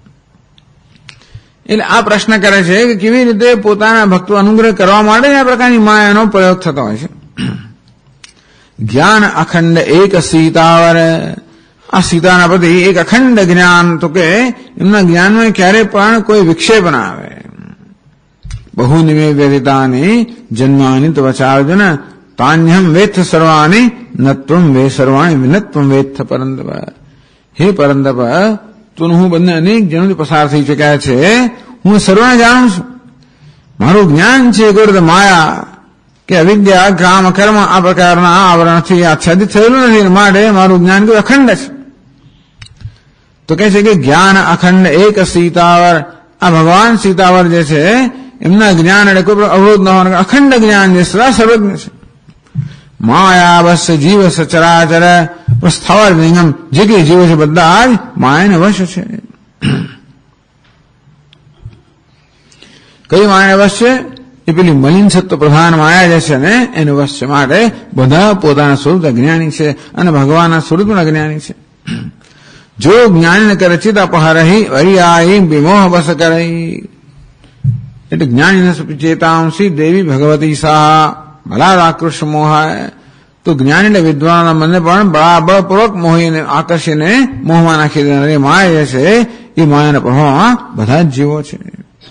[SPEAKER 1] એટલે આ પ્રશ્ન કરે છે કે કેવી રીતે પોતાના ભક્તો અનુગ્રહ કરવા માટે આ પ્રકારની માયાનો પ્રયોગ થતો હોય છે. જ્ઞાન અખંડ એક સીતાવર, આ સીતાના પ્રતિ એક અખંડ જ્ઞાન, તો કે એમના જ્ઞાનમાં ક્યારે પણ કોઈ વિક્ષેપ ના આવે. બહુ નિમે વ્યતિતાની જન્માની ત્વચાર્જુન, તાન્યમ વેત્થ સર્વાણી નત્વમ વે સર્વાણી વિનત્વમ વેત્થ પરંદપ. હે પરંદપ, તું હું બંને અનેક જન્મથી પસાર થઈ ચૂક્યા છે, હું સર્વને જાણું છું. મારું જ્ઞાન છે ગોરદ માયા કે અવિદ્યા કામ કર્મ આ પ્રકારના આવરણથી આચ્છાદિત થયેલું નથી, માટે મારું જ્ઞાન કોઈ અખંડ છે. તો કહે છે કે જ્ઞાન અખંડ એક સીતાવર, આ ભગવાન સીતાવર જે છે એમના જ્ઞાન એટલે કોઈ અવરોધ ન હોવાનો અખંડ જ્ઞાન જે સદા સર્વજ્ઞ છે. માયા બસ જીવ સચરાચર, સ્થાવર જંગમ જે કે જીવો છે બધા જ માયાને વશ છે. કઈ માયા વશ છે? એ પેલી મલિન સત્વ પ્રધાન માયા જે છે ને એનો વશ છે. માટે બધા પોતાના સ્વરૂપ અજ્ઞાની છે અને ભગવાનના સ્વરૂપ અજ્ઞાની છે. જો જ્ઞાની કરે ચિત અપહરહી અરિયાઈ વિમોહ બસ કરહી. એટલે જ્ઞાની ચેતાંસી દેવી ભગવતી સા બલારાકૃષ્ણ મોહાય. તો જ્ઞાની એટલે વિદ્વાનના મનને પણ બળપૂર્વક મોહીને આકર્ષીને મોહમાં નાખી દેનારી માયા છે, એ માયાના પ્રભાવમાં બધા જ જીવો છે.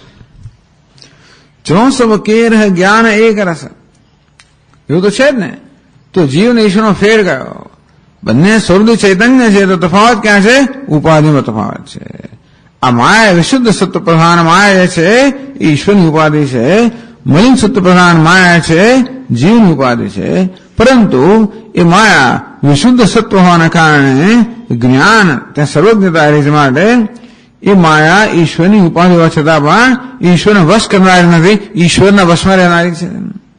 [SPEAKER 1] જો સબ કેર જ્ઞાન એક રસ, એવું તો છે જ ને. તો જીવને ઈશ્વરનો ફેર ગયો, બંને સ્વરૂપ ચૈતન્ય છે, તો તફાવત ક્યાં છે? ઉપાધિમાં તફાવત છે. આ માયા વિશુદ્ધ સત્વ પ્રધાન માયા છે એ ઈશ્વરની ઉપાધિ છે, મલિન સત્વ પ્રધાન માયા છે જીવની ઉપાધિ છે. પરંતુ એ માયા વિશુદ્ધ સત્વ હોવાના કારણે જ્ઞાન ત્યાં સર્વજ્ઞતા રહી છે, માટે એ માયા ઈશ્વરની ઉપાધિ હોવા છતાં પણ ઈશ્વરને વશ કરનારી નથી, ઈશ્વરના વશમાં રહેનારી છે.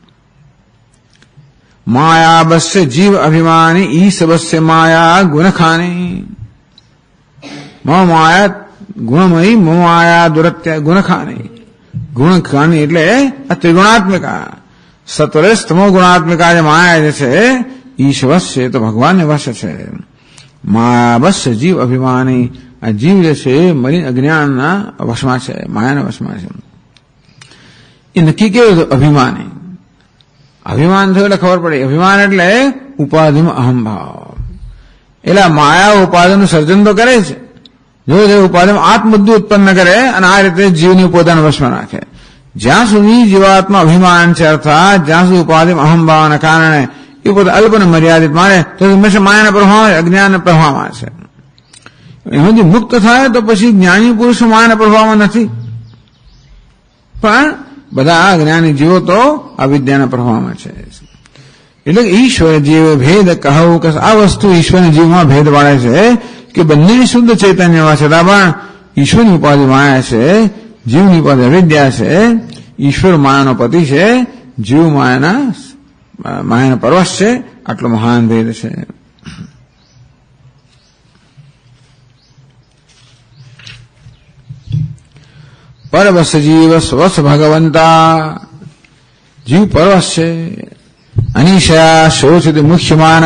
[SPEAKER 1] માયા બસ્ય જીવ અભિમાની ઈશ બસ્ય માયા ગુણ ખાની. માયા ગુણમયી મોમાયા દુરત્ય ગુણખાની. ગુણખાની એટલે આ ત્રિગુણાત્મિકા, સત્વરજ તમો ગુણાત્મિકા જે માયા જે છે ઈશ્વર છે તો ભગવાનને વશ છે. માયા બસ જીવ અભિમાની, આ જીવ જે છે મલિન અજ્ઞાનના વશમાં છે, માયાના વશમાં છે. એ નક્કી કેવું હતું? અભિમાની. અભિમાન થયું એટલે ખબર પડી. અભિમાન એટલે ઉપાધિમાં અહમભાવ. એટલે માયા ઉપાધિનું સર્જન તો કરે છે, જો ઉપાધિમાં આત્મબુદ્ધિ ઉત્પન્ન કરે અને આ રીતે જીવને પોતાના વશમાં રાખે. જ્યાં સુધી જીવાત્મા અભિમાન છે, અર્થાત જ્યાં સુધી ઉપાધિમાં અહમભાવના કારણે એ પોતે અલ્પને મર્યાદિત માને તો હંમેશા માયાના પ્રભાવ, અજ્ઞાનના પ્રભાવમાં છે. એમાંથી મુક્ત થાય તો પછી જ્ઞાની પુરુષ માયાના પ્રભાવમાં નથી, પણ બધા આ જ્ઞાની જીવો તો અવિદ્યાના પ્રભાવમાં છે. એટલે ઈશ્વર જીવ ભેદ કહું કે આ વસ્તુ ઈશ્વરના જીવમાં ભેદ પાડે છે કે બંને શુદ્ધ ચૈતન્યમાં છતાં પણ ઈશ્વરની ઉપાધિ માયા છે, જીવની ઉપાધિ અવિદ્યા છે. ઈશ્વર માયાનો પતિ છે, જીવ માયાનો પરવશ છે. આટલો મહાન ભેદ છે. પરવશ જીવ સ્વસ ભગવંતા. જીવ પરવશ છે. અનિશયા શોચિત મુખ્યમાન.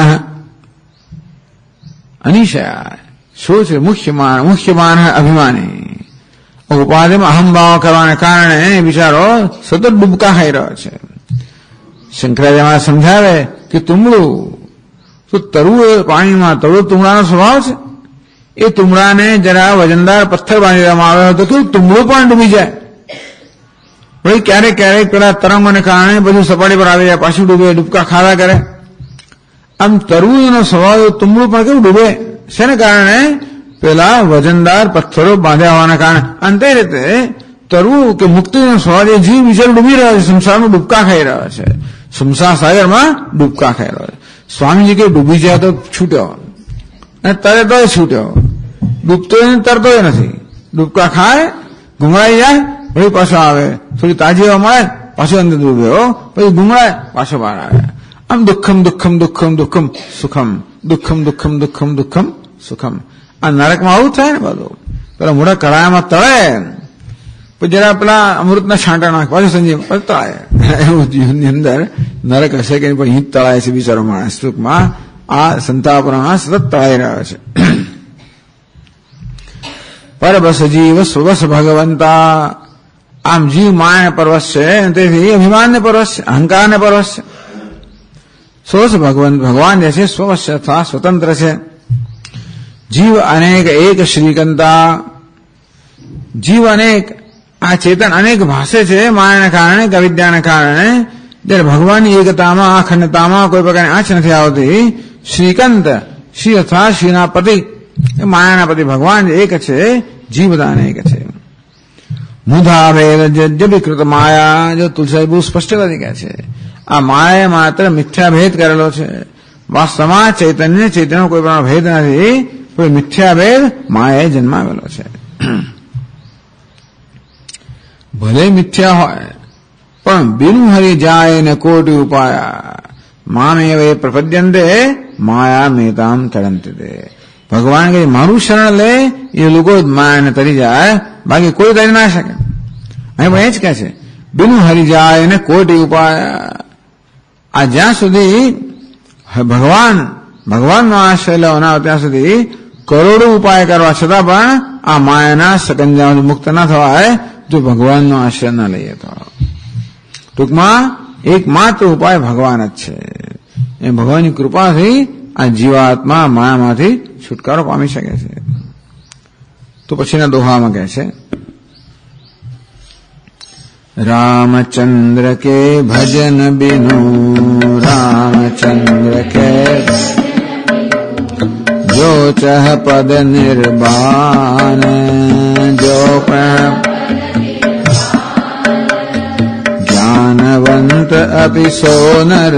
[SPEAKER 1] અનિશયા શોચિત મુખ્યમાન અભિમાની. ઉપાધિમાં અહમભાવ કરવાને કારણે બિચારો સતત ડૂબકા ખાઈ રહ્યો છે. શંકરાચાર્ય સમજાવે કે તુમડું તો તરવું પાણીમાં, તરવું તુમડાનો સ્વભાવ છે. એ તુમડાને જરા વજનદાર પથ્થર બાંધી દેવામાં આવ્યો હતો તો તુમડું પણ ડૂબી જાય. ભાઈ ક્યારેક ક્યારેક પેલા તરંગોને કારણે બધું સપાટી પર આવી જાય, પાછું ડૂબે, ડૂબકા ખાવા કરે. આમ તરવું સ્વભાવ, તુમડું પણ કેવું ડૂબે? શેને કારણે? પેલા વજનદાર પથ્થરો બાંધ્યા હોવાના કારણે. અંતે રીતે તરવું કે મુક્તિનો સ્વભાવ એ જીવ બિચારો ડૂબી રહ્યો છે, સંસારમાં ડૂબકા ખાઈ રહ્યો છે, સંસાર સાગરમાં ડૂબકા ખાઈ રહ્યો છે. સ્વામીજી કે ડૂબી જાય તો છૂટ્યો અને તરે તો છૂટ્યો, ડૂબતો તરતો નથી. ડૂબકા ખાય, ગુંગળાઈ જાય, વળી પાછો આવે, થોડી તાજી હવા મળે, પાછો અંદર ડૂબ્યો, પછી ગુંગળાય, પાછો બહાર આવે. આમ દુઃખમ દુઃખમ દુઃખમ દુઃખમ સુખમ, દુઃખમ દુઃખમ દુઃખમ દુઃખમ સુખમ. આ નરકમાં આવું થાય ને બધું. પેલા મોટા કડાયામાં તળે, પછી જરા પેલા અમૃતના છાંટા નાખે, પાછું સંજીવ તળાય. એવું જીવનની અંદર નરક હશે કે પણ હિત તળાય છે બિચારો માણસ. ટૂંકમાં આ સંતાપમાં સતત તળાઈ રહ્યો છે. પરબસ જીવ સ્વસ ભગવંતા. આમ જીવ માયાને પરવશ છે, તેથી અભિમાનને પરવશ છે, અહંકારને પરવશ છે. સ્વસ ભગવાન જે છે સ્વવશ અથવા સ્વતંત્ર છે. જીવ અનેક એક શ્રીકંતા. જીવ અનેક, આ ચેતન અનેક ભાષે છે માયાના કારણે કે અવિદ્યાના કારણે. જ્યારે ભગવાનની એકતામાં, અખંડતામાં કોઈ પ્રકારની આંચ નથી આવતી. શ્રીકંત, શ્રી અથવા શ્રીના પતિ, માયાના પતિ ભગવાન એક છે, જીવ બધા અનેક છે. મુધા ભેદ જબીકૃત માયા. જો તુલસી બહુ સ્પષ્ટતાથી કહે છે આ માયા માત્ર મિથ્યા ભેદ કરેલો છે. વાસ્તવમાં ચૈતન્ય કોઈ પણ ભેદ નથી, કોઈ મિથ્યા ભેદ માયાએ જન્માવેલો છે. ભલે મિથ્યા હોય પણ બિનુ હરી જાય ને કોટી ઉપાયા. મામેવ પ્રપદ્યંતે માયા મેતામ તરંતે. ભગવાન કે મારું શરણ લે એ લોકો જ માયાને તરી જાય, બાકી કોઈ તરી ના શકે. અહીં પણ એ જ કહે છે બિનુ હરી જાય ને કોટી ઉપાયા. આ જ્યાં સુધી ભગવાનનો આશ્રય લેવો ના ત્યાં સુધી કરોડો ઉપાય કરવા છતાં પણ આ માયાના સકંજામાંથી મુક્ત ના થવાય જો ભગવાનનો આશ્રય ન લઈએ તો. ટૂંકમાં એકમાત્ર ઉપાય ભગવાન જ છે. એ ભગવાનની કૃપાથી આ જીવાત્મા માયામાંથી છુટકારો પામી શકે છે. તો પછીના દોહામાં કહે છે रामचंद्र के भजन बिनु रामचंद्र के जो चह पद निर्वाण जो ज्ञानवंत अपि सोनर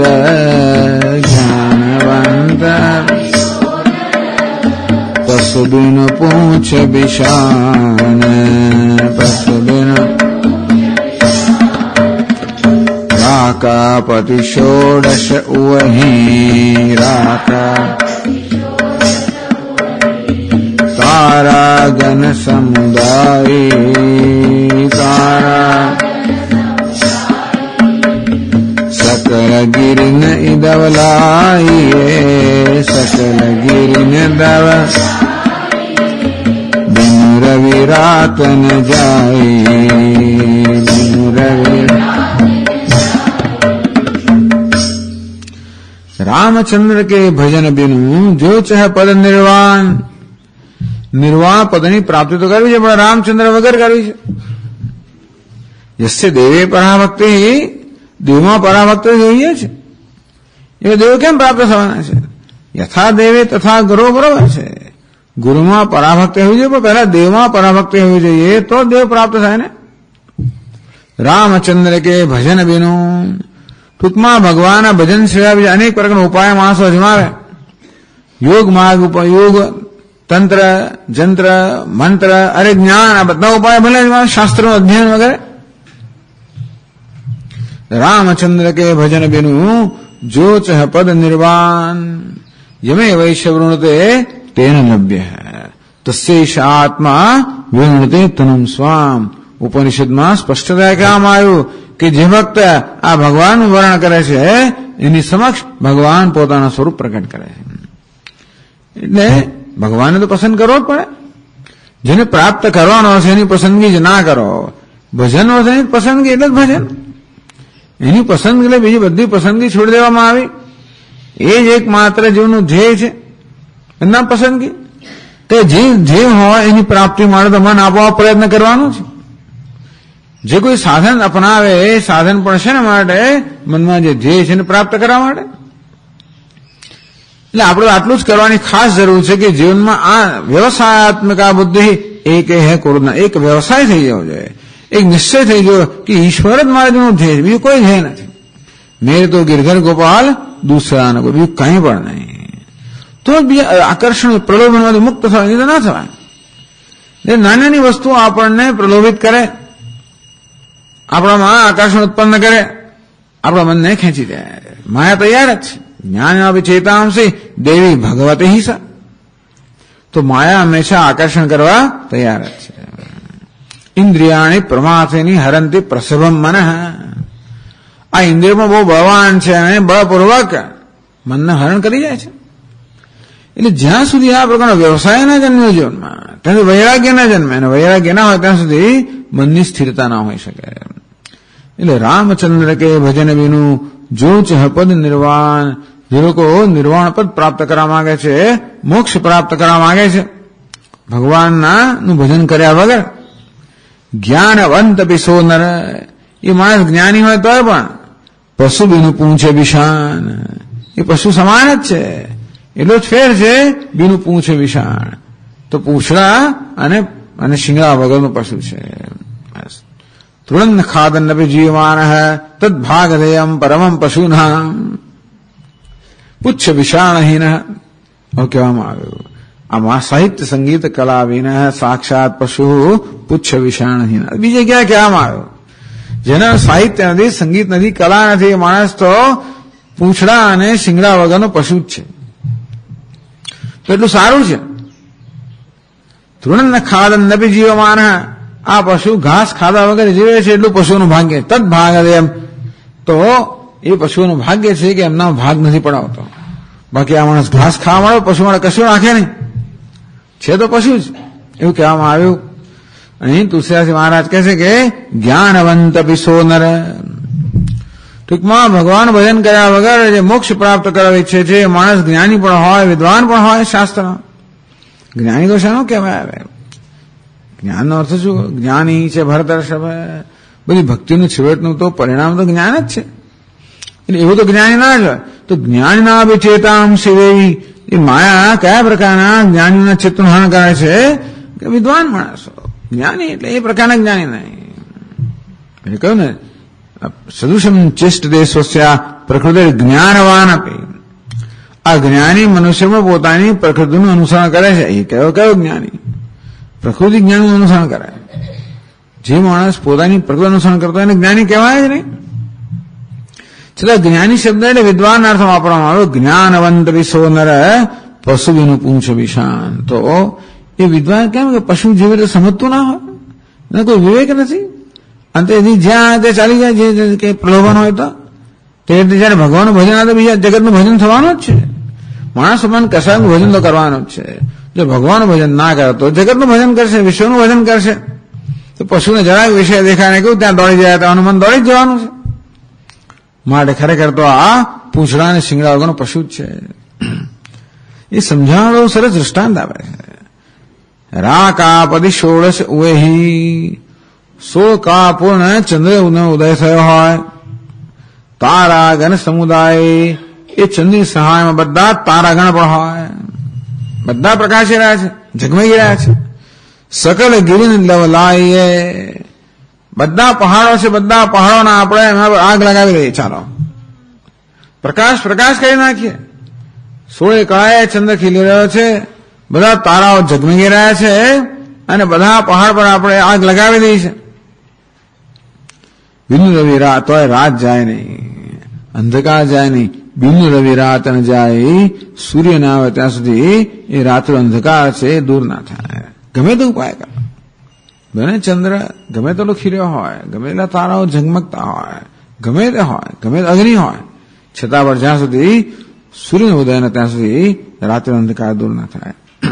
[SPEAKER 1] ज्ञानवंत पशु बिनु पूछ बिशान पशु बिनु राका पति षोडश वही राका તારા ગન સમુદાય તારા સકલ ગિરિન ઇદવલાઈએ સકલ ગિરિન દવ બિન રવિ રાત ન જાય બિન રવિ रामचंद्र के भजन बिनु जो चाहे पद निर्वाण निर्वाण पदनी प्राप्ति तो करवी छे पण रामचंद्र वगर करवी छे जस्से देवे पराभक्ति देवમાં પરાભક્તિ જોઈએ છે એ દેવ કેમ પ્રાપ્ત થવાના છે યથા દેવે તથા ગુરુ બરોબર છે ગુરુમાં પરાભક્તિ હોવી જોઈએ પણ પહેલા દેવમાં પરાભક્તિ હોવી જોઈએ તો દેવ પ્રાપ્ત થાય ને રામચંદ્ર કે ભજન બિनु ટૂંકમાં ભગવાનના ભજન સિવાય બીજા અનેક પ્રકારના ઉપાય માણસો અજમાવે યોગ માર્ગ યોગ તંત્ર જંત્ર મંત્ર અરે જ્ઞાન આ બધા ઉપાય ભલે અજમાવે શાસ્ત્રનું અધ્યયન વગેરે રામચંદ્ર કે ભજન બિनु જો ચહ પદ નિર્વાણ યમે વૈશ્ય વૃણતે તેન લભ્ય તસ્યૈષ આત્મા વિવૃણતે તનુમ સ્વામ ઉપનિષદમાં સ્પષ્ટતા કહેવામાં આવ્યું કે જે ભક્ત આ ભગવાનનું વર્ણન કરે છે એની સમક્ષ ભગવાન પોતાના સ્વરૂપ પ્રકટ કરે છે એટલે ભગવાનને તો પસંદ કરવો જ પડે જેને પ્રાપ્ત કરવાનો છે એની પસંદગી જ ના કરો ભજન છે એની પસંદગી એટલે જ ભજન એની પસંદગી એટલે બીજી બધી પસંદગી છોડી દેવામાં આવી એ જ એકમાત્ર જીવનું ધ્યેય છે એના પસંદગી તે જે હોય એની પ્રાપ્તિ માટે તો મન આપોઆપ પ્રયત્ન કરવાનો છે જે કોઈ સાધન અપનાવે એ સાધન પણ છે ને માટે મનમાં જે ધ્યેય છે એને પ્રાપ્ત કરવા માટે એટલે આપણે આટલું જ કરવાની ખાસ જરૂર છે કે જીવનમાં આ વ્યવસાયાત્મક આ બુદ્ધિ એક હે કોરોના એક વ્યવસાય થઈ જવો જોઈએ એક નિશ્ચય થઈ ગયો કે ઈશ્વર જ મારા જીવનનું ધ્યેય બીજું કોઈ ધ્યેય નથી મેરે તો ગિરધર ગોપાલ દૂસરા ન કોઈ બીજું કંઈ પણ નહીં તો બીજા આકર્ષણ પ્રલોભનમાંથી મુક્ત થવાય નહીં તો ના થવાય એ નાની વસ્તુઓ આપણને પ્રલોભિત કરે આપણામાં આકર્ષણ ઉત્પન્ન કરે આપણા મનને ખેંચી દે માયા તૈયાર જ છે જ્ઞાન ચેતાંશી દેવી ભગવતી હિસા તો માયા હંમેશા આકર્ષણ કરવા તૈયાર જ છે ઇન્દ્રિયાણી પ્રમાથેની હરંતી પ્રસભમ મન આ ઇન્દ્રિયમાં બહુ બળવાન છે અને બળપૂર્વક મનને હરણ કરી જાય છે એટલે જ્યાં સુધી આ પ્રકારનો વ્યવસાય ના જન્મ્યો જીવનમાં ત્યાં સુધી વૈરાગ્ય ના જન્મે અને વૈરાગ્ય ના હોય ત્યાં સુધી મનની સ્થિરતા ના હોઈ શકે એટલે રામચંદ્ર કે ભજન બિनु જો ચહ પદ નિર્વાણ જે લોકો નિર્વાણ પદ પ્રાપ્ત કરવા માંગે છે મોક્ષ પ્રાપ્ત કરવા માંગે છે ભગવાનના નું ભજન કર્યા વગર જ્ઞાનવંત પિસો નર એ માણસ જ્ઞાની હોય તોય પણ પશુ બિनु પૂંછે વિશાન એ પશુ સમાન જ છે એટલો જ ફેર છે બિनु પૂંછે વિશાન તો પૂંછડા અને શિંગડા વગરનું પશુ છે તૃણન ખાદન નપી જીવમાન તદ ભાગધેયમ પરમમ પશુના પુચ્છ વિશાણહીન કહેવામાં આવ્યું આમાં સાહિત્ય સંગીત કલા વિન સાક્ષાત પશુ પુચ્છ વિશાણહીન બીજે ક્યાં કહેવામાં આવ્યું જેના સાહિત્ય નથી સંગીત નથી કલા નથી એ માણસ તો પૂંછડા અને શિંગડા વગરનો પશુ જ છે તો એટલું સારું છે તૃણન ખાદન નપી જીવમાન આ પશુ ઘાસ ખાધા વગર જીવે છે એટલું પશુનું ભાગ્ય તદ ભાગ એમ તો એ પશુનું ભાગ્ય છે કે એમના ભાગ નથી પડાવતો બાકી આ માણસ ઘાસ ખાવા મળે પશુ મળે કશું રાખે નહીં છે તો પશુ જ એવું કહેવામાં આવ્યું અહીં તુલસીદાસ મહારાજ કહે છે કે જ્ઞાનવંત પિસો નર ટૂંકમાં ભગવાન ભજન કર્યા વગર જે મોક્ષ પ્રાપ્ત કરવા ઈચ્છે છે માણસ જ્ઞાની પણ હોય વિદ્વાન પણ હોય શાસ્ત્ર જ્ઞાની તો શાનો કહેવાય આવે જ્ઞાનનો અર્થ શું જ્ઞાની છે ભરતર્ષભ બધી ભક્તિનું છેવટનું તો પરિણામ તો જ્ઞાન જ છે એટલે એવું તો જ્ઞાની ના જ હોય તો જ્ઞાનના વિચેતામ શિવેવી એ માયા કયા પ્રકારના જ્ઞાનીના ચિત્તનું હરણ કરે છે કે વિદ્વાન માણસો જ્ઞાની એટલે એ પ્રકારના જ્ઞાની નહીં એટલે કહ્યું ને સદુષમ ચેષ્ટ દેશસ્યા પ્રકૃતિ જ્ઞાનવાન આપી આ જ્ઞાની મનુષ્યમાં પોતાની પ્રકૃતિનું અનુસરણ કરે છે એ કયો જ્ઞાની પ્રકૃતિ જ્ઞાનનું અનુસરણ કરે જે માણસ પોતાની પ્રકૃતિ અનુસરણ કરતો એને જ્ઞાની કહેવાય જ નહીં છતાં જ્ઞાની શબ્દ એટલે વિદ્વાન અર્થમાં વાપરવામાં આવ્યો જ્ઞાનવંત વિસો નર પશુ બિनु પૂંછ વિશાન તો એ વિદ્વાન કેમ કે પશુ જેવી રીતે સમજતું ના હોય, એને કોઈ વિવેક નથી. અંતે જ્યાં તે ચાલી જાય, જે કઈ પ્રલોભન હોય તો તે જયારે ભગવાનનું ભજન આવે તો બીજા જગતનું ભજન થવાનું જ છે. માણસ સમાન કસાયનું ભજન તો કરવાનું જ છે. જો ભગવાનનું ભજન ના કરે તો જગતનું ભજન કરશે, વિશ્વનું ભજન કરશે. તો પશુને જરાક વિષય દેખાય ને કેવું ત્યાં દોડી જાય, તો મન દોડી જ જવાનું છે. માટે ખરેખર તો આ પૂંછડા અને શિંગડા વગરનો પશુ જ છે. એ સમજાવવાનો બહુ સરસ દૃષ્ટાંત આપે છે. રાકા પદી 16 ઉએહી, 16 કા પૂર્ણ ચંદ્ર ઉદય થયો હોય. તારા ગણ સમુદાય, એ ચંદ્રની સહાયમાં બધા તારાગણ પણ હોય, બધા પ્રકાશી રહ્યા છે, ઝગમગી રહ્યા છે. સકલ ગિરિન લવલાઈએ, બધા પહાડો છે, બધા પહાડોના આપણે એમાં આગ લગાવી દઈએ. ચાલો પ્રકાશ કરી નાખીએ. 16 કળાએ ચંદ્ર ખીલી રહ્યો છે, બધા તારાઓ ઝગમગી રહ્યા છે, અને બધા પહાડ પર આપણે આગ લગાવી દઈ છે. બિંદુ રવિ રાત તોય રાત જાય નહીં, અંધકાર જાય નહીં. બિંદુ રવિ રાત ન જાય, સૂર્ય ના આવે ત્યાં સુધી એ રાત્રિ અંધકાર છે એ દૂર ના થાય. ગમે તે ઉપાય કરો, બને ચંદ્ર ગમે તેટલો ખીલ્યો હોય, ગમે તેટલા તારાઓ ઝગમગતા હોય, ગમે તે હોય, ગમે તે અગ્નિ હોય, છતાં પણ જ્યાં સુધી સૂર્યનો ઉદય ન ત્યાં સુધી રાત્રિ અંધકાર દૂર ના થાય.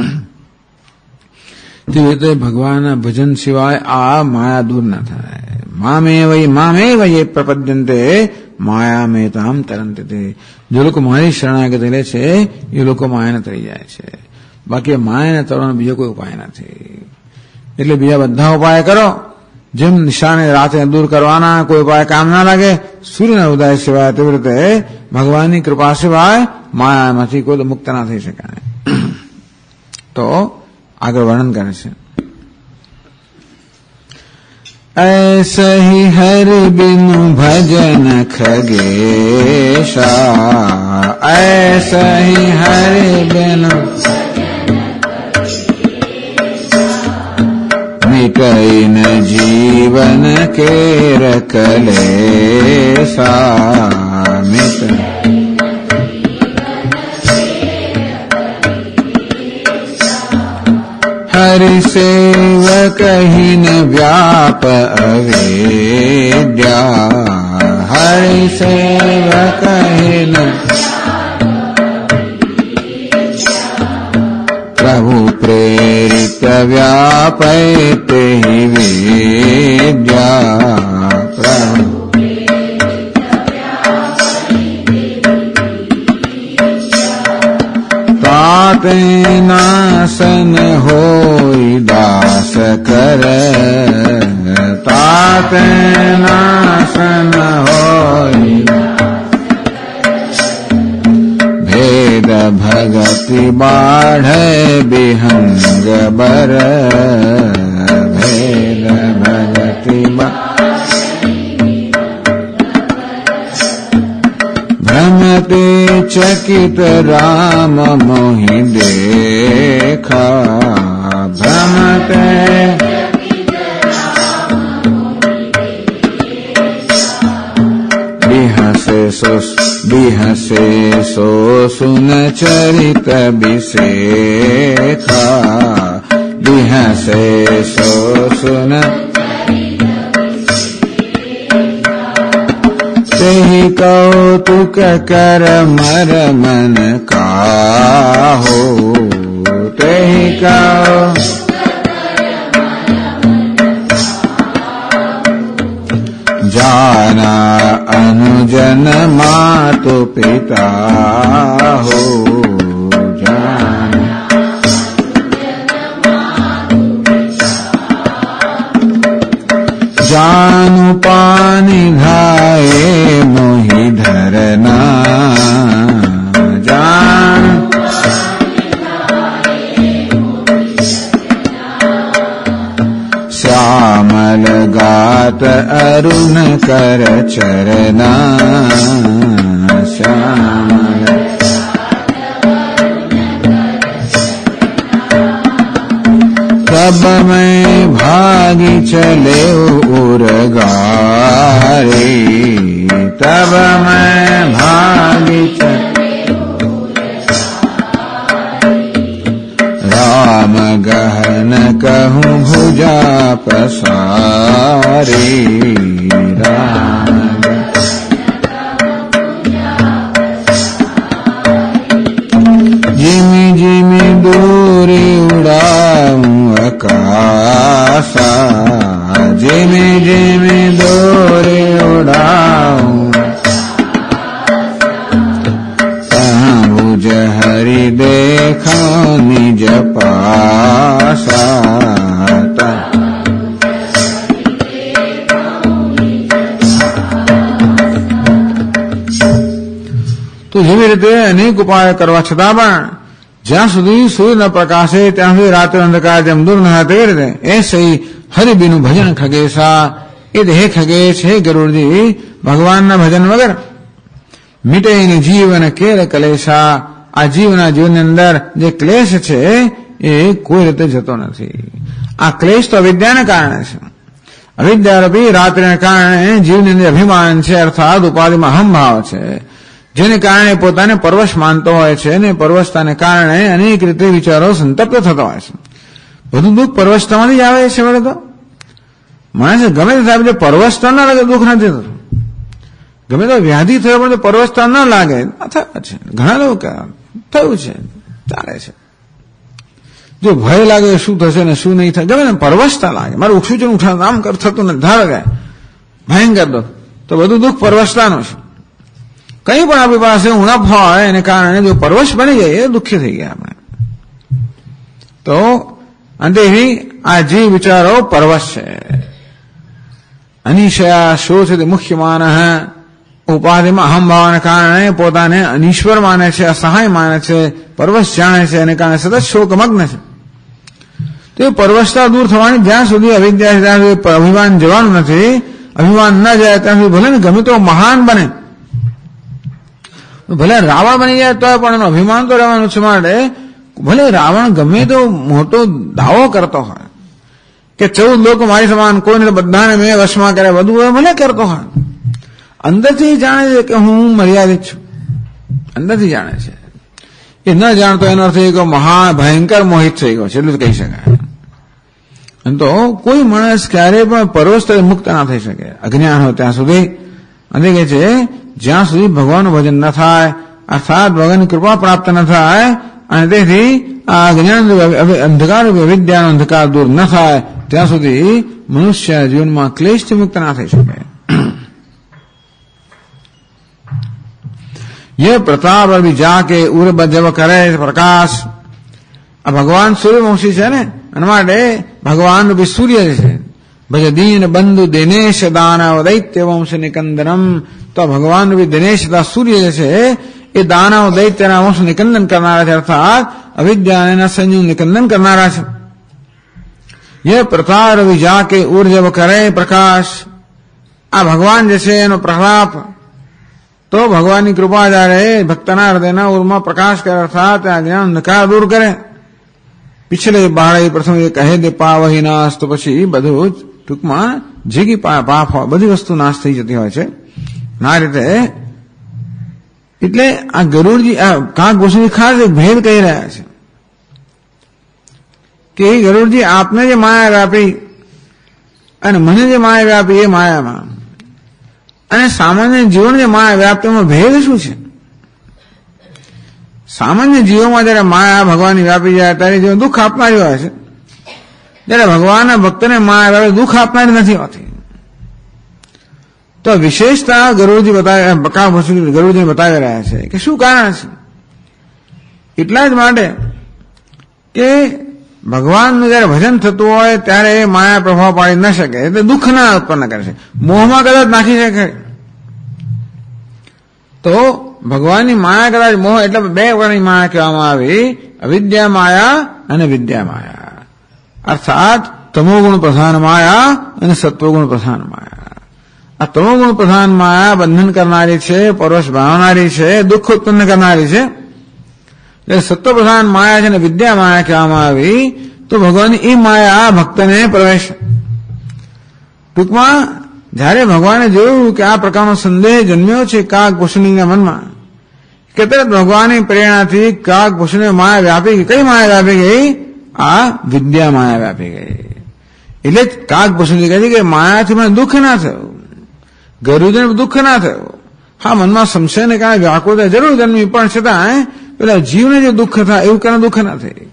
[SPEAKER 1] તે રીતે ભગવાનના ભજન સિવાય આ માયા દૂર ના થાય. મામે વયે પ્રપદ્યંતે માયા મેતામ તરંતે. જે લોકો મારી શરણાગતિ લે છે એ લોકો માયાને તરી જાય છે. બાકી માયાને તરવાનો બીજો કોઈ ઉપાય નથી. એટલે બીજા બધા ઉપાય કરો, જેમ નિશાને રાતે દૂર કરવાના કોઈ ઉપાય કામ ના લાગે, સૂર્યના ઉદય સિવાય તેવી રીતે ભગવાનની કૃપા સિવાય માયામાંથી કોઈ મુક્ત ના થઈ શકાય. તો આગળ વર્ણન કરે છે. ऐसे ही हरि बिनु भजन खगेशा, ऐसे ही हरि बिनु मिटई न जीवन केर कलेसा, मिट हरि सेवक ही न व्याप अवेद्या, हरि सेवक ही न प्रभु प्रेरित व्यापयते ही वेद्या, प्रभु ताते नासन होई दास कर, ताते नासन होई भेद भगति बाढ़े बिहंग बर, भेद भगति भ्रमते चकित राम मोहि देखा, भ्रमते बिहसे सो सुन चरित बिसेखा, बिहसे सो सुन तेहि कौतुक कर मर मन काहो, तेहि जाना अनुजन मातु पिता हो, जाना जानु पानी धाये मोहि धरना, जान श्यामल गात अरुण कर चरना, श्यामल तब मैं भागी चले उरगारे, तब मैं भागी चले राम गह સારી જીમી જીમી દોરી ઉડાવું આકાશા જીમી જીમી દોરી ઉડાવું હરી દેખો નિજ પાસા તો જેવી રીતે અનેક ઉપાય કરવા છતાં પણ જ્યાં સુધી સૂર્ય ન પ્રકાશે ત્યાં સુધી રાત્રે અંધકાર જેમ દૂર ન થાય તેવી રીતે એ સહી હરિબીનું ભજન ખગેશા એ દેહ ખગેશ હે ગરુડજી ભગવાનના ભજન વગર મીટે ને જીવન કેર કલેશા આ જીવના જીવનની અંદર જે ક્લેશ છે એ કોઈ રીતે જતો નથી. આ ક્લેશ તો અવિદ્યાને કારણે છે. અવિદ્યારૂપી રાત્રિને કારણે જીવની અંદર અભિમાન છે, અર્થાત ઉપાધિમાં અહમભાવ છે, જેને કારણે પોતાને પરવશ માનતો હોય છે અને પરવશતાને કારણે અનેક રીતે વિચારો સંતપ્ત થતા હોય છે. બધું દુઃખ પરવશતામાંથી જ આવે છે. વળે તો માણસ ગમે તે સાહેબ જે પરવશતા ના લાગે દુઃખ નથી થતું. ગમે તો વ્યાધિ થયો પણ પરવશતા ન લાગે થયું છે. ઘણા લોકો થયું છે, ચાલે છે. જો ભય લાગે શું થશે ને શું નહીં થાય, ગમે ને પરવશતા લાગે મારે ઉઠવું છે ઉઠા આમ કર થતું નથી, ધારો કે ભયંકર દુઃખ, તો બધું દુઃખ પરવશતાનું છે. કંઈ પણ આપણી પાસે ઉણપ હોય એને કારણે જો પરવશ બની જાય એ દુઃખી થઈ ગયા આપણે. તો અંતે આ જીવ વિચારો પરવશ છે. અનિશયા શો છે તે મુખ્ય માન ઉપાધિમાં અહમભાવને કારણે પોતાને અનીશ્વર માને છે, અસહાય માને છે, પરવશ જાણે છે, એને કારણે સતત શોકમગ્ન છે. તો એ પરવશતા દૂર થવાની જ્યાં સુધી અવિદ્યા ત્યાં સુધી અભિમાન જવાનું નથી. અભિમાન ન જાય ત્યાં સુધી ભલે ને ગમે તો મહાન બને, ભલે રાવણ બની જાય તો પણ એનું અભિમાન તો રહેવાનું છે. માટે ભલે રાવણ ગમે તો મોટો દાવો કરતો હોય કે 14 લોકો મારી સમાન, કોઈને બધાને મેં વશમાં કર્યા, બધું ભલે કરતો હોય, અંદરથી જાણે છે કે હું મર્યાદિત છું. અંદરથી જાણે છે. એ ન જાણતો એનો અર્થ એ કે મહા ભયંકર મોહિત થઈ ગયો છે એટલું જ કહી શકાય. તો કોઈ માણસ ક્યારેય પણ પરવશતાથી મુક્ત ના થઈ શકે અજ્ઞાન હોય ત્યાં સુધી. અને કહે છે જ્યાં સુધી ભગવાનનું ભજન ન થાય, અર્થાત ભગવાનની કૃપા પ્રાપ્ત ન થાય અને તેથી આ જ્ઞાન અંધકાર વિદ્યાનો અંધકાર દૂર ન થાય ત્યાં સુધી મનુષ્ય જીવનમાં ક્લેશથી મુક્ત ના થઈ શકે. ये प्रताप अभी जाके उर जब करे प्रकाश. આ ભગવાન સૂર્યવંશી છે ને, એના માટે ભગવાન રૂપી સૂર્ય છે. ભજ દીન બંધુ દિનેશ દાનવ દૈત્ય વંશ નિકંદનમ. તો ભગવાન રૂપી દિનેશ સૂર્ય જે છે એ દાનવ દૈત્યના વંશ નિકંદન કરનારા છે, અર્થાત અવિદ્યાના સંયુ નિકંદન કરનારા છે. ये प्रताप अभी जाके उर जब करे प्रकाश. આ ભગવાન જે છે એનો પ્રલાપ તો ભગવાનની કૃપા જ્યારે ભક્તના હૃદયના ઉરમાં પ્રકાશ કરે, અર્થાત જ્ઞાન અંધકાર દૂર કરે. પિછલે બાળે પ્રથમ એ કહે દે પાવહી નાશ, તો પછી બધું જ ટૂંકમાં જેગી પાપ હોય બધી વસ્તુ નાશ થઈ જતી હોય છે. આ રીતે એટલે આ ગરુડજી આ કાક ગોસ્વામી ખાસ એક ભેદ કહી રહ્યા છે કે ગરુડજી આપને જે માયા વ્યાપી અને મને જે માયા વ્યાપી એ માયામાં અને સામાન્ય જીવન જે માયા વ્યાપ્તિમાં ભેદ શું છે? સામાન્ય જીવોમાં જયારે માયા ભગવાનની વ્યાપી જાય ત્યારે જીવન દુઃખ આપનારી હોય છે, જયારે ભગવાનના ભક્તને માયા વ્યાપે દુઃખ આપનારી નથી હોતી. તો વિશેષતા ગરુડજી ગરુડજી બતાવી રહ્યા છે કે શું કારણ છે. એટલા જ માટે કે ભગવાનનું જયારે ભજન થતું હોય ત્યારે એ માયા પ્રભાવ પાડી ન શકે, એટલે દુઃખ ના ઉત્પન્ન કરે છે. મોહમાં કદાચ નાખી શકે. તો ભગવાનની માયા કદાચ મોહ એટલે બે પ્રકારની માયા કહેવામાં આવી, અવિદ્યા માયા અને વિદ્યા માયા. અર્થાત તમોગુણ પ્રધાન માયા અને સત્વગુણ પ્રધાન માયા. આ તમોગુણ પ્રધાન માયા બંધન કરનારી છે, પરવશ ભાવનારી છે, દુઃખ ઉત્પન્ન કરનારી છે. સત્વ પ્રધાન માયા છે ને વિદ્યા માયા કહેવામાં આવી. તો ભગવાનની એ માયા ભક્તને પ્રવેશ. ટૂંકમાં જયારે ભગવાને જોયું કે આ પ્રકારનો સંદેહ જન્મ્યો છે કાક ભૂષણીના મનમાં, કે તરત ભગવાનની પ્રેરણાથી કાક ભૂષણી માયા વ્યાપી ગઈ. કઈ માયા વ્યાપી ગઈ? આ વિદ્યા માયા વ્યાપી ગઈ. એટલે જ કાગ પશુજી કહે છે કે માયાથી મને દુઃખ ના થયું, ગરુડને દુઃખ ના થયું. હા, મનમાં સંશયને કારણે વ્યાકુળતા જરૂર જન્મી, પણ છતાં પેલા જીવને જે દુઃખ થાય એવું કારણે દુઃખ ના થઈ.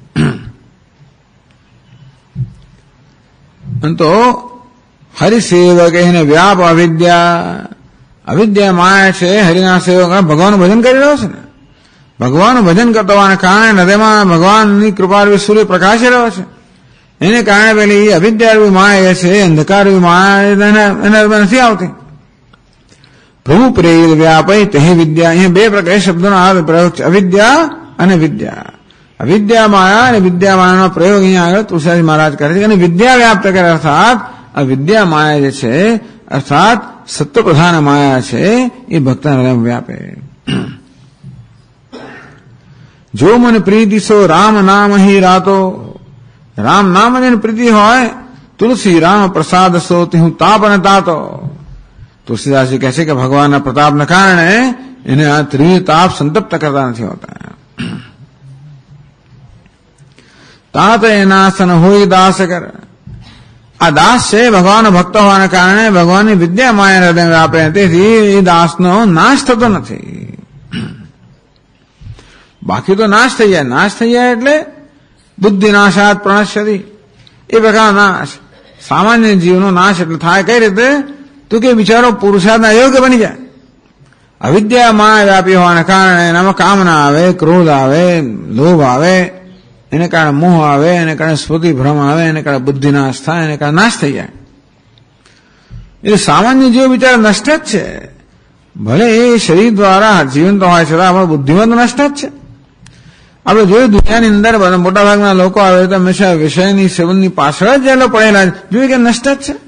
[SPEAKER 1] તો હરિસેવક એને વ્યાપ અવિદ્યા, અવિદ્યા માયા છે. હરિના સેવક ભગવાનનું ભજન કરી રહ્યો છે ને, ભગવાનનું ભજન કરતો હોવાને કારણે હૃદયમાં ભગવાનની કૃપારૂપી સૂર્ય પ્રકાશી રહ્યો છે. એને કારણે પેલી અવિદ્યારૂપી માયા છે, અંધકારરૂપી માયા એના નથી આવતી. પ્રભુ પ્રેરિત વ્યાપય તે વિદ્યા, અહીંયા બે પ્રકાર શબ્દોનો આવે પ્રયોગ છે, અવિદ્યા અને વિદ્યા. અવિદ્યા માયા અને વિદ્યા માયાનો પ્રયોગ અહીંયા આગળ તુલસીદાસ મહારાજ કરે છે. અને વિદ્યા વ્યાપ્ત કરે અર્થાત આ વિદ્યા માયા જે છે અર્થાત સત્વ પ્રધાન માયા છે એ ભક્તના હૃદયમાં વ્યાપે. જો મન પ્રીતિ સો રામ નામ હી રાતો, રામ નામ જેને પ્રીતિ હોય, તુલસી રામ પ્રસાદ સો હું તાપ અને તાતો. તુલસીદાસજી કહે છે કે ભગવાનના પ્રતાપના કારણે એને આ ત્રિવિધ તાપ સંતપ્ત કરતા નથી હોતા. તાત એનાસન હોય દાસ કર, આ દાસ છે ભગવાન ભક્ત હોવાના કારણે ભગવાનની વિદ્યા માયા હૃદય વ્યાપે, તેથી એ દાસનો નાશ થતો નથી. બાકી તો નાશ થઈ જાય, નાશ થઈ જાય એટલે બુદ્ધિ નાશાત પ્રણશ્યતિ, એ પ્રકારનો નાશ. સામાન્ય જીવનો નાશ એટલે થાય કઈ રીતે? તો કે બિચારો પુરુષાર્થના અયોગ્ય બની જાય. અવિદ્યા માયા વ્યાપી હોવાના કારણે એનામાં કામના આવે, ક્રોધ આવે, લોભ આવે, એને કારણે મોહ આવે, એને કારણે સ્મૃતિ ભ્રમ આવે, એને કારણે બુદ્ધિ નાશ થાય, એને કારણે નાશ થઈ જાય. એટલે સામાન્ય જીવ બિચારો નષ્ટ જ છે. ભલે એ શરીર દ્વારા જીવંત હોય છતાં આપણા બુદ્ધિમાં તો નષ્ટ જ છે. આપણે જોયું દુનિયાની અંદર મોટા ભાગના લોકો આવે તો હંમેશા વિષયની સેવનની પાછળ જ જેલો પડેલા જોયું કે નષ્ટ જ છે.